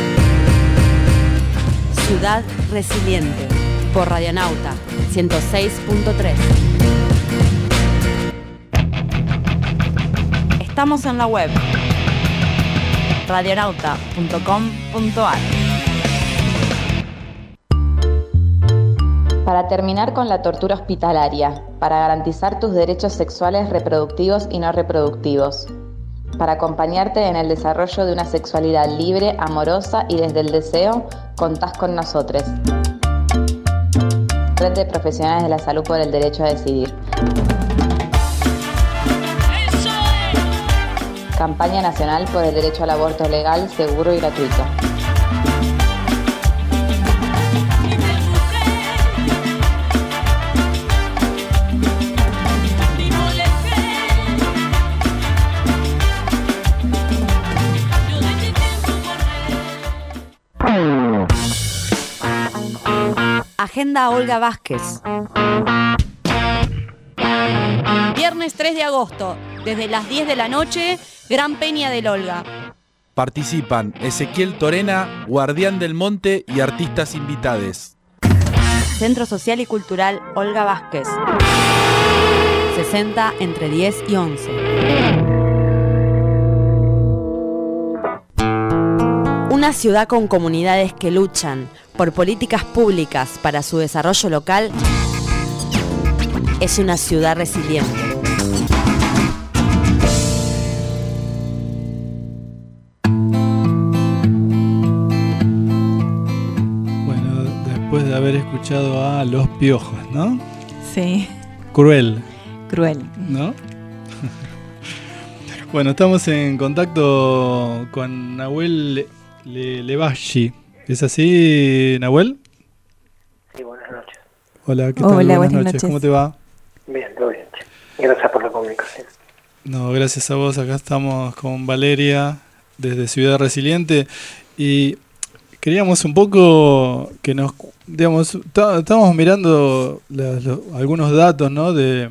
Ciudad Resiliente, por Radionauta 106.3. Estamos en la web radionauta.com.ar. Para terminar con la tortura hospitalaria, para garantizar tus derechos sexuales reproductivos y no reproductivos, para acompañarte en el desarrollo de una sexualidad libre, amorosa y desde el deseo, contás con nosotros. Red de Profesionales de la Salud por el Derecho a Decidir. Campaña Nacional por el Derecho al Aborto Legal, Seguro y Gratuito. Agenda Olga Vázquez. Viernes 3 de agosto, desde las 10 de la noche, Gran Peña del Olga. Participan Ezequiel Torena, Guardián del Monte y artistas invitades. Centro Social y Cultural Olga Vázquez. 60 entre 10 y 11. Una ciudad con comunidades que luchan por políticas públicas para su desarrollo local es una ciudad resiliente. Bueno, después de haber escuchado a Los Piojos, ¿no? Sí. Cruel, Cruel. ¿no? Bueno, estamos en contacto con Nahuel Levashi. ¿Es así, Nahuel? Sí, buenas noches. Hola, ¿qué tal? Hola, buenas buenas noches. noches. ¿Cómo te va? Bien, todo bien. Gracias por la comunicación. No, gracias a vos. Acá estamos con Valeria desde Ciudad Resiliente y queríamos un poco que nos, digamos, estamos mirando algunos datos, ¿no? de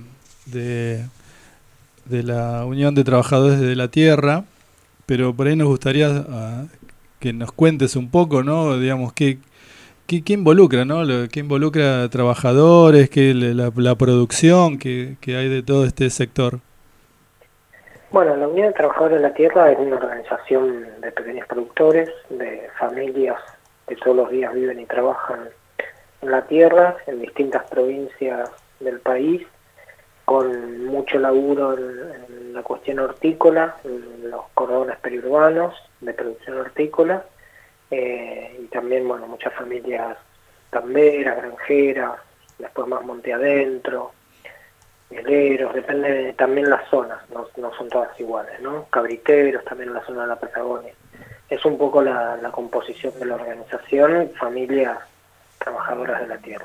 la Unión de Trabajadores de la Tierra, pero por ahí nos gustaría que nos cuentes un poco, ¿no? Digamos, qué involucra, ¿no? ¿Qué involucra a trabajadores, la producción que hay de todo este sector? Bueno, la Unión de Trabajadores de la Tierra es una organización de pequeños productores, de familias que todos los días viven y trabajan en la tierra, en distintas provincias del país, con mucho laburo en la cuestión hortícola, en los cordones periurbanos de producción hortícola, y también, bueno, muchas familias tamberas, granjeras, después más monte adentro, mieleros, depende también las zonas, no son todas iguales, ¿no? Cabriteros también en la zona de la Patagonia. Es un poco la composición de la organización, familias trabajadoras de la tierra.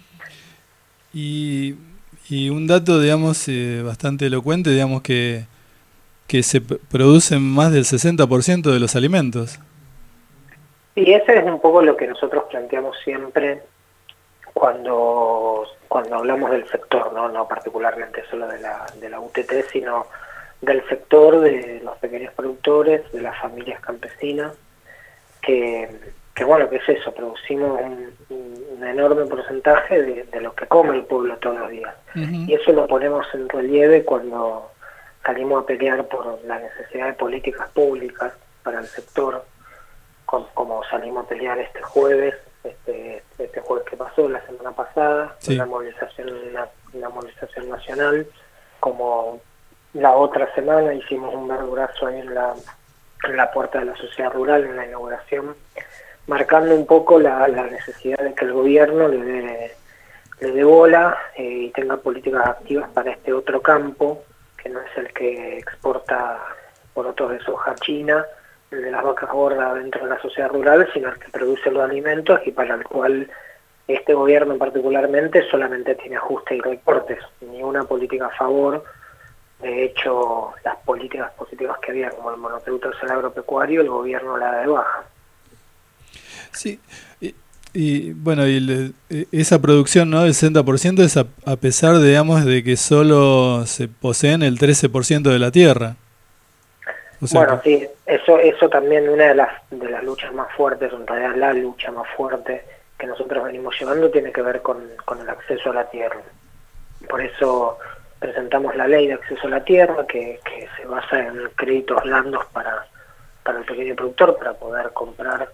Y un dato, digamos, bastante elocuente, digamos, que se producen más del 60% de los alimentos. Y ese es un poco lo que nosotros planteamos siempre cuando hablamos del sector, no particularmente solo de la UTT, sino del sector de los pequeños productores, de las familias campesinas, que bueno, que es eso, producimos un enorme porcentaje de lo que come el pueblo todos los días. Uh-huh. Y eso lo ponemos en relieve cuando salimos a pelear por la necesidad de políticas públicas para el sector, como salimos a pelear este jueves que pasó, la semana pasada, sí. una movilización nacional, como la otra semana hicimos un verdurazo ahí en la puerta de la sociedad rural, en la inauguración, marcando un poco la necesidad de que el gobierno le dé bola y tenga políticas activas para este otro campo, que no es el que exporta porotos de soja a China, el de las vacas gordas dentro de la sociedad rural, sino el que produce los alimentos y para el cual este gobierno particularmente solamente tiene ajustes y recortes, ni una política a favor. De hecho, las políticas positivas que había, como el monotributo social agropecuario, el gobierno la da de baja. Sí, Y bueno, esa producción, ¿no?, del 60% es a pesar, digamos, de que solo se poseen el 13% de la tierra. O sea bueno, sí, eso también una de las luchas más fuertes, en realidad la lucha más fuerte que nosotros venimos llevando tiene que ver con el acceso a la tierra. Por eso presentamos la ley de acceso a la tierra, que se basa en créditos blandos para el pequeño productor, para poder comprar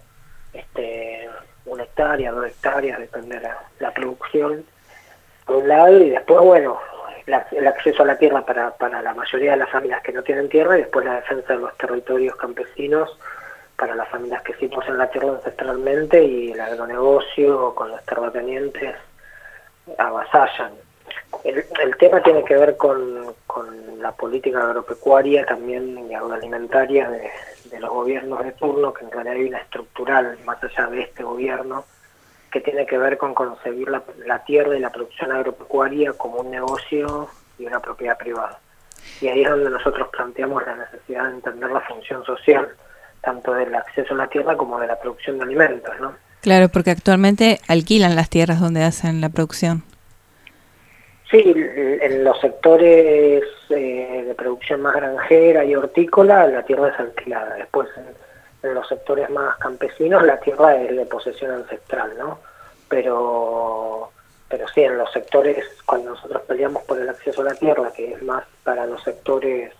1 hectárea, 2 hectáreas, depende de la producción, por un lado, y después, bueno, el acceso a la tierra para la mayoría de las familias que no tienen tierra, y después la defensa de los territorios campesinos para las familias que sí poseen la tierra ancestralmente, y el agronegocio con los terratenientes avasallan. El tema tiene que ver con la política agropecuaria también y agroalimentaria de los gobiernos de turno, que en realidad hay una estructural más allá de este gobierno que tiene que ver con concebir la tierra y la producción agropecuaria como un negocio y una propiedad privada. Y ahí es donde nosotros planteamos la necesidad de entender la función social, tanto del acceso a la tierra como de la producción de alimentos, ¿no? Claro, porque actualmente alquilan las tierras donde hacen la producción. Sí, en los sectores de producción más granjera y hortícola la tierra es alquilada. Después en los sectores más campesinos la tierra es de posesión ancestral, ¿no? Pero sí, en los sectores, cuando nosotros peleamos por el acceso a la tierra, que es más para los sectores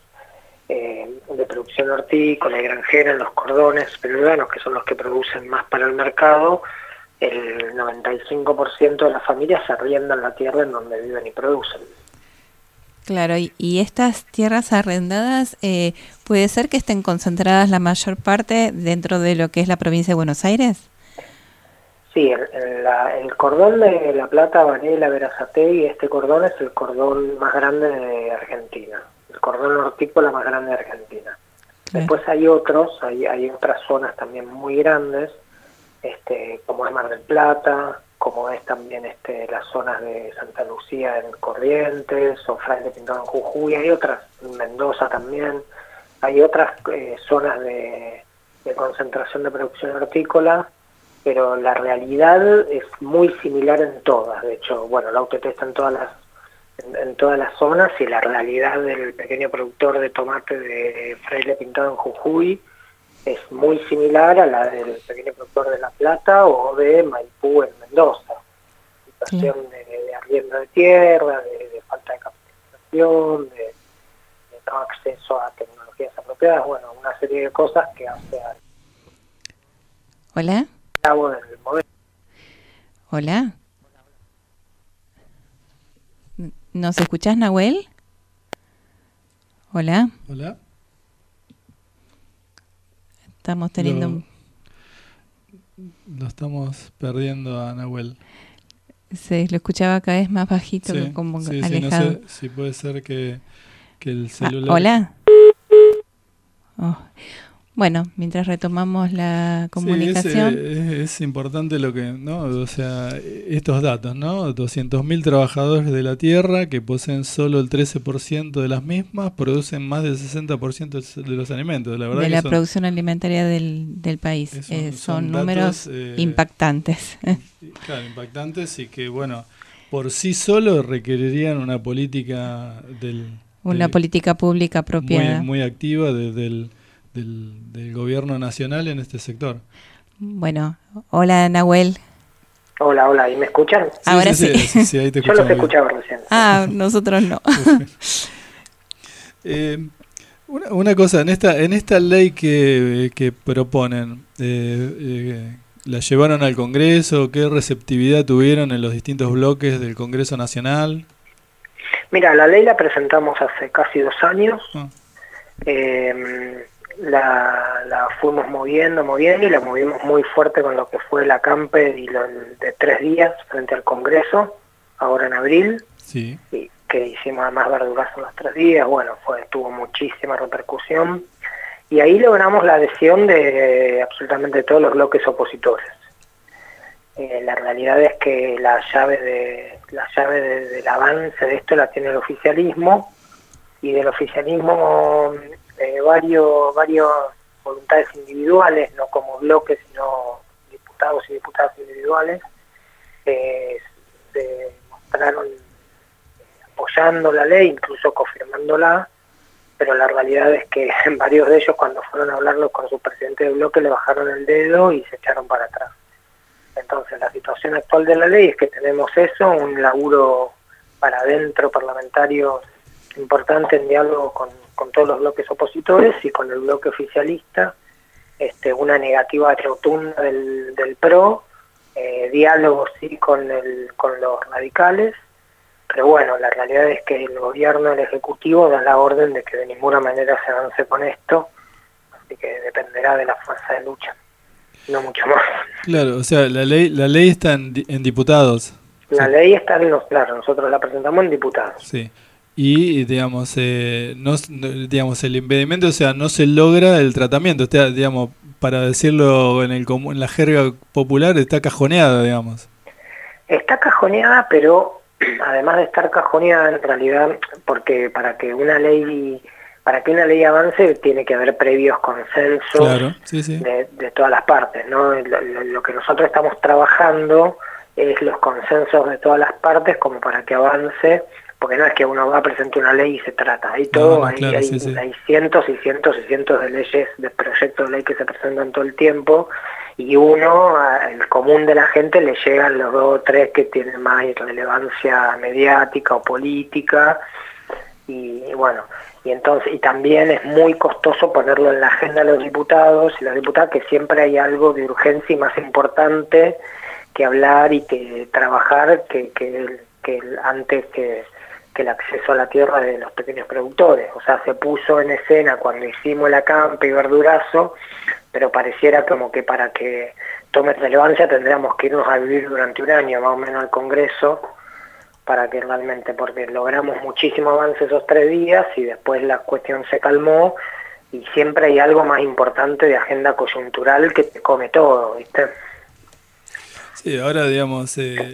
de producción hortícola y granjera, en los cordones peruanos, que son los que producen más para el mercado, el 95% de las familias se arriendan la tierra en donde viven y producen. Claro, y estas tierras arrendadas, ¿puede ser que estén concentradas la mayor parte dentro de lo que es la provincia de Buenos Aires? Sí, el cordón de La Plata, Varela, Berazategui, este cordón es el cordón más grande de Argentina, el cordón hortícola más grande de Argentina. Claro. Después hay otras zonas también muy grandes, como es Mar del Plata, como es también las zonas de Santa Lucía en Corrientes, o Fraile Pintado en Jujuy, hay otras, en Mendoza también, hay otras zonas de concentración de producción hortícola, pero la realidad es muy similar en todas. De hecho, bueno, la UTT está en todas las zonas, y la realidad del pequeño productor de tomate de Fraile Pintado en Jujuy es muy similar a la del pequeño productor de La Plata o de Maipú en Mendoza. Situación de arriendo de tierra, de falta de capacitación, de no acceso a tecnologías apropiadas, bueno, una serie de cosas que hace al Hola. cabo del modelo. Hola. ¿Nos escuchás, Nahuel? Hola. Hola. Estamos teniendo... Lo estamos perdiendo a Nahuel. Sí, lo escuchaba cada vez más bajito, sí, como sí, alejado. Sí, no sé si puede ser que el celular... ¿Hola? Oh. Bueno, mientras retomamos la comunicación... Sí, es importante lo que, ¿no? O sea, estos datos, ¿no? 200.000 trabajadores de la tierra que poseen solo el 13% de las mismas, producen más del 60% de los alimentos. La verdad de que la producción alimentaria del país. Son números datos, impactantes. Claro, impactantes, y que, bueno, por sí solo requerirían una política política pública apropiada. Muy activa del gobierno nacional en este sector. Bueno, hola Nahuel. Hola, ¿y me escuchan? Sí, ahora sí. Sí, ahí te yo los escuchaba recién. Nosotros no. Una cosa, en esta ley que proponen, ¿la llevaron al Congreso? ¿Qué receptividad tuvieron en los distintos bloques del Congreso Nacional? Mira, la ley la presentamos hace casi 2 años. La fuimos moviendo y la movimos muy fuerte con lo que fue la CAMPE y lo de 3 días frente al Congreso, ahora en abril, sí. Y que hicimos además verdurazo en los 3 días, bueno, tuvo muchísima repercusión, y ahí logramos la adhesión de absolutamente todos los bloques opositores. La realidad es que la llave del avance de esto la tiene el oficialismo, y del oficialismo varios voluntades individuales, no como bloques, sino diputados y diputadas individuales se mostraron apoyando la ley, incluso confirmándola, pero la realidad es que varios de ellos, cuando fueron a hablarlo con su presidente de bloque, le bajaron el dedo y se echaron para atrás. Entonces la situación actual de la ley es que tenemos eso, un laburo para adentro parlamentario importante en diálogo con todos los bloques opositores y con el bloque oficialista, una negativa rotunda del PRO, diálogo sí con los radicales, pero bueno, la realidad es que el gobierno, el ejecutivo da la orden de que de ninguna manera se avance con esto, así que dependerá de la fuerza de lucha, no mucho más. Claro, o sea, la ley está en diputados. La ley está claro, nosotros la presentamos en diputados. Sí. Y digamos, digamos el impedimento, o sea, no se logra el tratamiento, o sea, digamos, para decirlo en la jerga popular, está cajoneada, digamos. Está cajoneada, pero además de estar cajoneada en realidad, porque para que una ley avance tiene que haber previos consensos, claro, sí, sí, de todas las partes, ¿no? Lo que nosotros estamos trabajando es los consensos de todas las partes como para que avance, porque no es que uno va a presentar una ley y se trata, hay todo, claro, hay cientos y cientos y cientos de leyes, de proyectos de ley que se presentan todo el tiempo, y el común de la gente le llegan los 2 o 3 que tienen más relevancia mediática o política, y bueno, y también es muy costoso ponerlo en la agenda de los diputados y las diputadas, que siempre hay algo de urgencia y más importante que hablar y que trabajar que antes que el acceso a la tierra de los pequeños productores. O sea, se puso en escena cuando hicimos el acampe y verdurazo, pero pareciera como que para que tome relevancia tendríamos que irnos a vivir durante un año más o menos al Congreso, para que realmente, porque logramos muchísimo avance esos 3 días y después la cuestión se calmó, y siempre hay algo más importante de agenda coyuntural que te come todo, ¿viste? Sí, ahora digamos,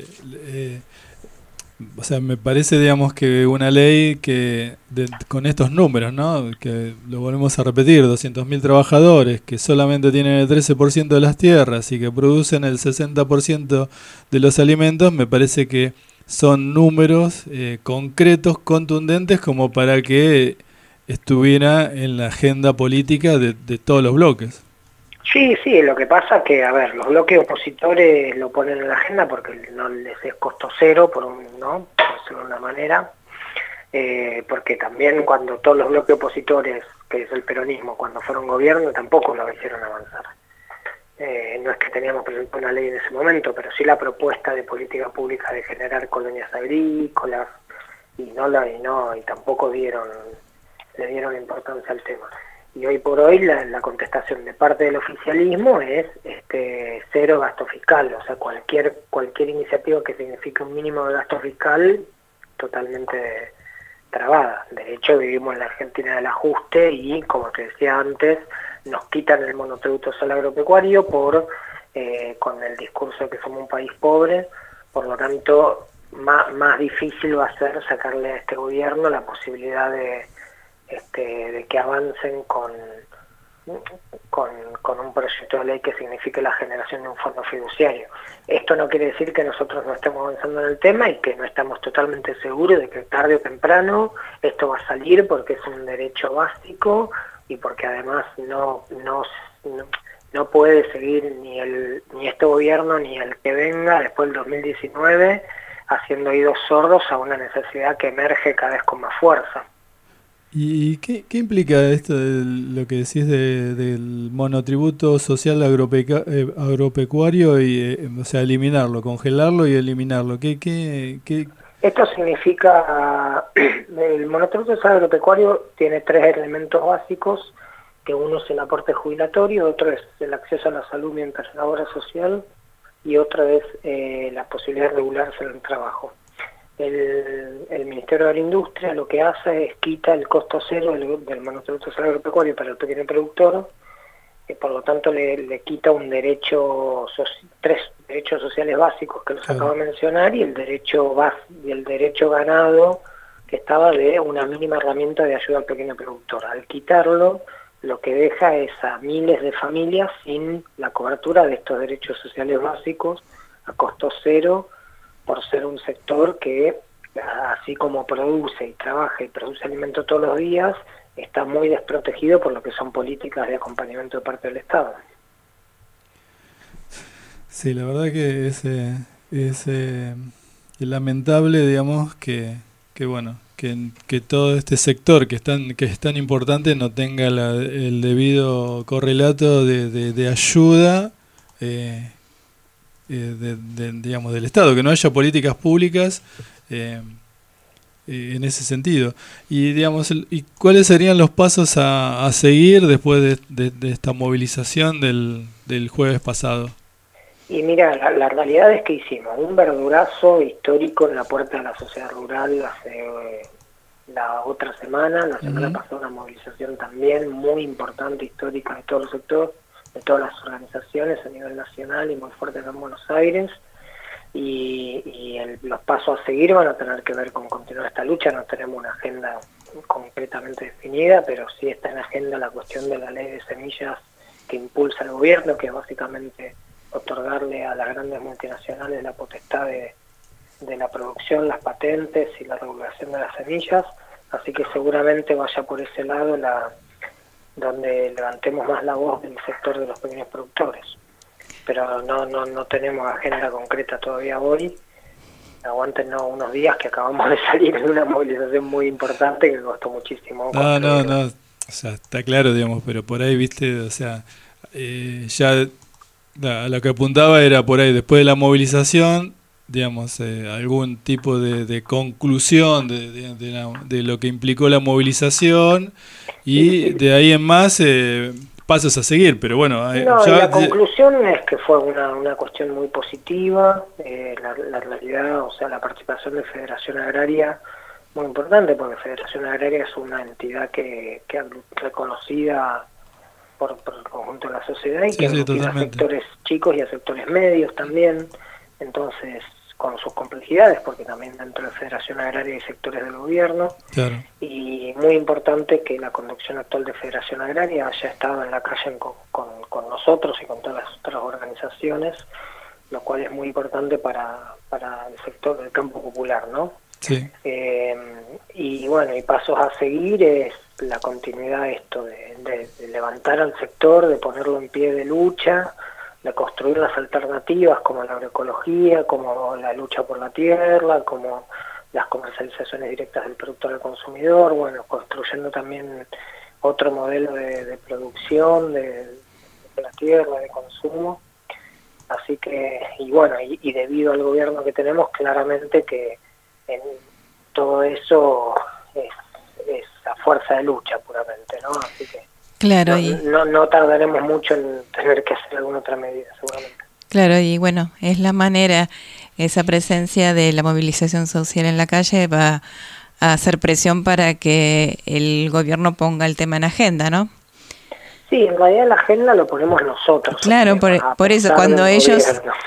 o sea, me parece, digamos, que una ley que con estos números, ¿no? Que lo volvemos a repetir, 200.000 trabajadores que solamente tienen el 13% de las tierras y que producen el 60% de los alimentos, me parece que son números concretos, contundentes, como para que estuviera en la agenda política de todos los bloques. Sí, lo que pasa que, a ver, los bloques opositores lo ponen en la agenda porque no les es costo cero, por decirlo de una manera, porque también cuando todos los bloques opositores, que es el peronismo, cuando fueron gobierno, tampoco lo hicieron avanzar. No es que teníamos presentado una ley en ese momento, pero sí la propuesta de política pública de generar colonias agrícolas, y tampoco le dieron importancia al tema. Y hoy por hoy la contestación de parte del oficialismo es cero gasto fiscal, o sea, cualquier iniciativa que signifique un mínimo de gasto fiscal totalmente trabada. De hecho, vivimos en la Argentina del ajuste y, como te decía antes, nos quitan el monotributo social agropecuario con el discurso de que somos un país pobre. Por lo tanto, más difícil va a ser sacarle a este gobierno la posibilidad de que avancen con un proyecto de ley que signifique la generación de un fondo fiduciario. Esto no quiere decir que nosotros no estemos avanzando en el tema y que no estamos totalmente seguros de que tarde o temprano esto va a salir, porque es un derecho básico y porque además no puede seguir ni este gobierno ni el que venga después del 2019 haciendo oídos sordos a una necesidad que emerge cada vez con más fuerza. ¿Y qué implica esto de lo que decís del monotributo social agropecuario y, o sea, eliminarlo, congelarlo y eliminarlo? ¿Qué? Esto significa, el monotributo social agropecuario tiene 3 elementos básicos, que uno es el aporte jubilatorio, otro es el acceso a la salud mientras la obra social, y otra es la posibilidad de regularse en el trabajo. El Ministerio de la Industria lo que hace es quita el costo cero del monotributo social agropecuario para el pequeño productor, por lo tanto le quita un derecho, 3 derechos sociales básicos que los acabo de mencionar, y el derecho ganado, que estaba de una mínima herramienta de ayuda al pequeño productor. Al quitarlo, lo que deja es a miles de familias sin la cobertura de estos derechos sociales básicos a costo cero, por ser un sector que, así como produce y trabaja y produce alimento todos los días, está muy desprotegido por lo que son políticas de acompañamiento de parte del Estado. Sí, la verdad que es lamentable, digamos, que bueno, que todo este sector que es tan importante no tenga el debido correlato de ayuda digamos, del Estado, que no haya políticas públicas en ese sentido. Y digamos, ¿y cuáles serían los pasos a seguir después de esta movilización del jueves pasado? Y mira, la realidad es que hicimos un verdurazo histórico en la puerta de la sociedad rural hace la otra semana. La semana pasada una movilización también muy importante, histórica, de todo el sector, de todas las organizaciones a nivel nacional y muy fuerte acá en Buenos Aires. Y los pasos a seguir van a tener que ver con continuar esta lucha. No tenemos una agenda concretamente definida, pero sí está en agenda la cuestión de la ley de semillas que impulsa el gobierno, que básicamente otorgarle a las grandes multinacionales la potestad de la producción, las patentes y la regulación de las semillas, así que seguramente vaya por ese lado donde levantemos más la voz del sector de los pequeños productores, pero no tenemos agenda concreta todavía hoy. Aguántenos unos días que acabamos de salir en una movilización muy importante que costó muchísimo. No, o sea, está claro, digamos, pero por ahí, viste, o sea, ya lo que apuntaba era por ahí, después de la movilización, digamos, algún tipo de conclusión de lo que implicó la movilización y de ahí en más pasos a seguir, pero bueno. La conclusión es que fue una cuestión muy positiva, la realidad, o sea, la participación de Federación Agraria, muy importante, porque Federación Agraria es una entidad que reconocida por el conjunto de la sociedad y que aglutina a sectores chicos y a sectores medios también, entonces con sus complejidades, porque también dentro de Federación Agraria hay sectores del gobierno, claro. Y muy importante que la conducción actual de Federación Agraria haya estado en la calle con nosotros y con todas las otras organizaciones, lo cual es muy importante para el sector del campo popular, ¿no? Sí. Y bueno, y pasos a seguir es la continuidad de esto, de levantar al sector, de ponerlo en pie de lucha, de construir las alternativas como la agroecología, como la lucha por la tierra, como las comercializaciones directas del productor al consumidor, bueno, construyendo también otro modelo de producción de la tierra, de consumo. Así que, y bueno, y debido al gobierno que tenemos, claramente que en todo eso es a fuerza de lucha puramente, ¿no? Así que claro, no tardaremos mucho en tener que hacer alguna otra medida, seguramente. Claro, y bueno, es la manera, esa presencia de la movilización social en la calle va a hacer presión para que el gobierno ponga el tema en agenda, ¿no? Sí, en realidad la agenda lo ponemos nosotros. Claro, por eso cuando ellos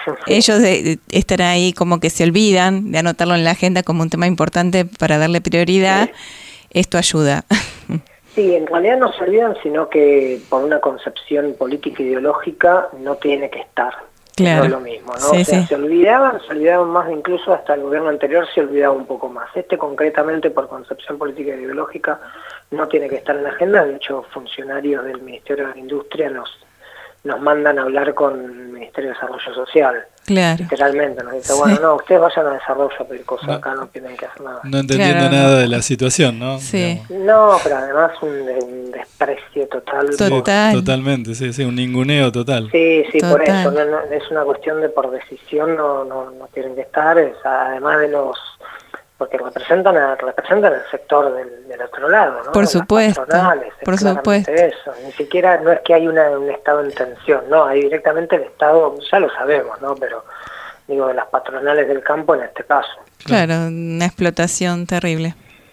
están ahí como que se olvidan de anotarlo en la agenda como un tema importante para darle prioridad, esto ayuda. Sí, en realidad no se olvidan, sino que por una concepción política ideológica no tiene que estar. Claro. No es lo mismo, ¿no? Sí, o sea, sí. se olvidaban más, incluso hasta el gobierno anterior se olvidaba un poco más. Concretamente por concepción política e ideológica no tiene que estar en la agenda. De hecho, funcionarios del Ministerio de la Industria nos mandan a hablar con el Ministerio de Desarrollo Social. Claro. Literalmente, nos dice, bueno, no, ustedes vayan a desarrollo a pedir cosas, acá no tienen que hacer nada. No entendiendo nada de la situación, ¿no? Sí. No, pero además un desprecio total. Totalmente, sí, un ninguneo total. Sí, total. Por eso, no, es una cuestión de por decisión no tienen que estar, además de porque representan el sector del otro lado, ¿no? Por supuesto, por supuesto. Eso. Ni siquiera no es que hay un Estado en tensión, no, hay directamente el Estado, ya lo sabemos, ¿no? Pero digo, de las patronales del campo en este caso. Claro, una explotación terrible.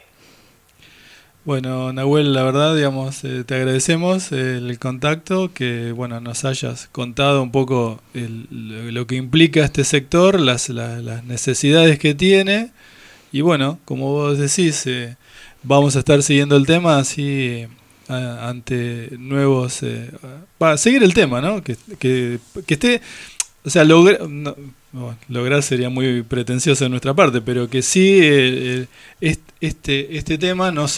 Bueno, Nahuel, la verdad, digamos, te agradecemos el contacto, que bueno, nos hayas contado un poco lo que implica este sector, las necesidades que tiene. Y bueno, como vos decís, vamos a estar siguiendo el tema, así ante nuevos... para seguir el tema, ¿no? Que esté... O sea, lograr sería muy pretencioso de nuestra parte, pero que sí este tema no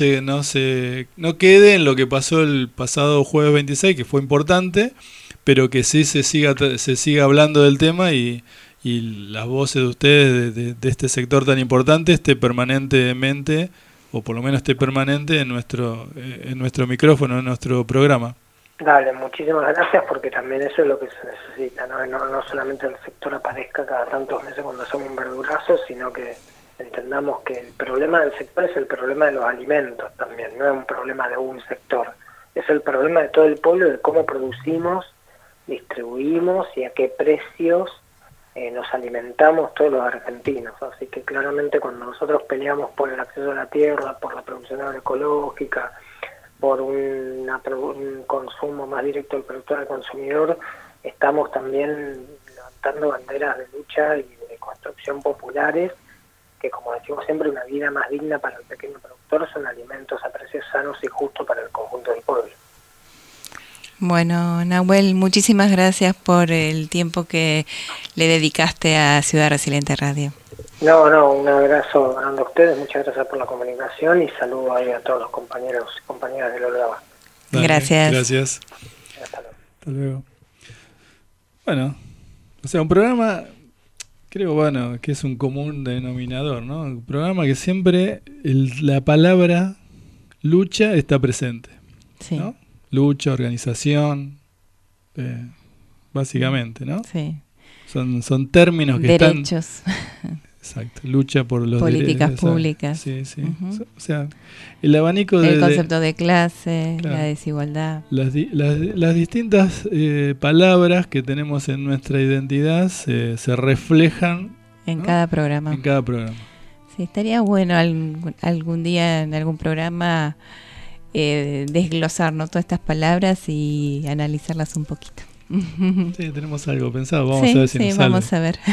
quede en lo que pasó el pasado jueves 26, que fue importante, pero que sí se siga hablando del tema y las voces de ustedes de este sector tan importante esté permanentemente, o por lo menos esté permanente en nuestro micrófono, en nuestro programa. Dale, muchísimas gracias, porque también eso es lo que se necesita, no solamente el sector aparezca cada tantos meses cuando hacemos un verdurazo, sino que entendamos que el problema del sector es el problema de los alimentos también, no es un problema de un sector, es el problema de todo el pueblo, de cómo producimos, distribuimos y a qué precios nos alimentamos todos los argentinos. Así que claramente cuando nosotros peleamos por el acceso a la tierra, por la producción agroecológica, por un consumo más directo del productor al consumidor, estamos también levantando banderas de lucha y de construcción populares, que como decimos siempre, una vida más digna para el pequeño productor son alimentos a precios sanos y justos para el conjunto del pueblo. Bueno, Nahuel, muchísimas gracias por el tiempo que le dedicaste a Ciudad Resiliente Radio. No, un abrazo grande a ustedes, muchas gracias por la comunicación y saludo ahí a todos los compañeros y compañeras del Olgaba. Gracias. Gracias. Hasta luego. Bueno, o sea, un programa, creo, que es un común denominador, ¿no? Un programa que siempre la palabra lucha está presente, sí, ¿no? Lucha, organización, básicamente, ¿no? Sí. Son términos que derechos. Exacto, lucha por los políticas derechos públicas. Sí. Uh-huh. O sea, el abanico el concepto de clase, claro, la desigualdad. Las distintas palabras que tenemos en nuestra identidad se reflejan en, ¿no?, cada programa. En cada programa. Sí, estaría bueno algún día en algún programa desglosar, ¿no?, todas estas palabras y analizarlas un poquito. Sí, tenemos algo pensado, vamos a ver si nos sale. Vamos a ver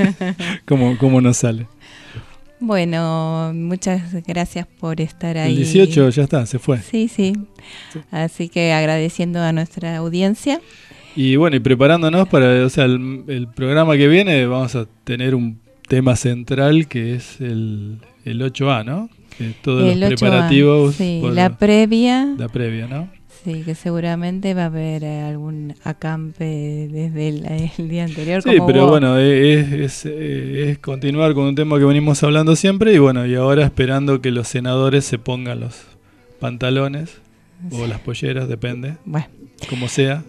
cómo nos sale. Bueno, muchas gracias por estar ahí. El 18 ya está, se fue. Sí. Así que agradeciendo a nuestra audiencia. Y bueno, y preparándonos para, el programa que viene, vamos a tener un tema central que es el 8A, ¿no? Que todos los preparativos. Sí, la previa. La previa, ¿no? Sí, que seguramente va a haber algún acampe desde el día anterior. Sí, pero bueno, es continuar con un tema que venimos hablando siempre y bueno, y ahora esperando que los senadores se pongan los pantalones o las polleras, depende, bueno, como sea.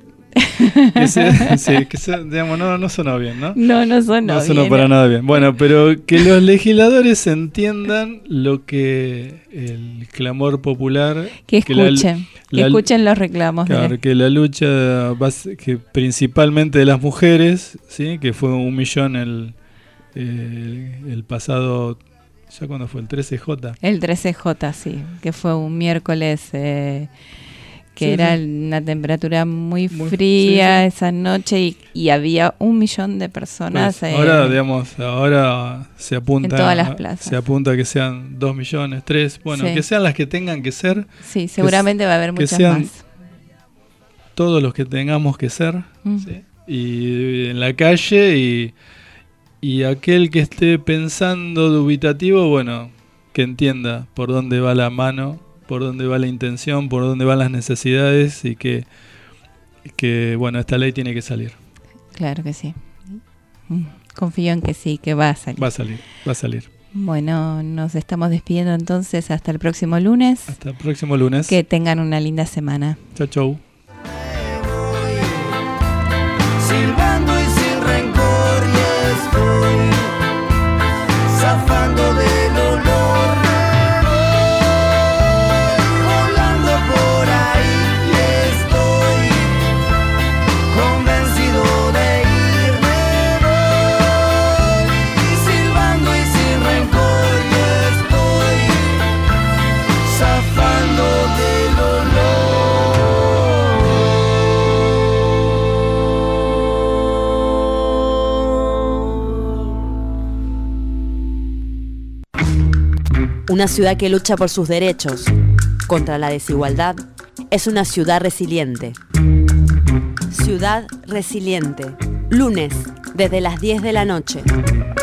Digamos, no sonó bien, ¿no? No sonó para nada bien. Bueno, pero que los legisladores entiendan lo que el clamor popular... Que escuchen los reclamos. Claro, que la lucha que principalmente de las mujeres, ¿sí?, que fue 1 millón el pasado... ¿Ya cuándo fue? ¿El 13J? El 13J, sí, que fue un miércoles... que era una temperatura muy fría esa noche y había 1 millón de personas. Pues ahora se apunta en todas las plazas. Se apunta que sean 2 millones, 3, que sean las que tengan que ser. Sí, seguramente va a haber muchas más. Todos los que tengamos que ser, ¿sí? Y en la calle y aquel que esté pensando dubitativo, bueno, que entienda por dónde va la mano, por dónde va la intención, por dónde van las necesidades y que bueno, esta ley tiene que salir. Claro que sí. Confío en que sí, que va a salir. Va a salir. Bueno, nos estamos despidiendo entonces hasta el próximo lunes. Hasta el próximo lunes. Que tengan una linda semana. Chau. Silbando y sin rencor y estoy zafando del olor. Una ciudad que lucha por sus derechos. contra la desigualdad, es una ciudad resiliente. Ciudad Resiliente, lunes, desde las 10 de la noche.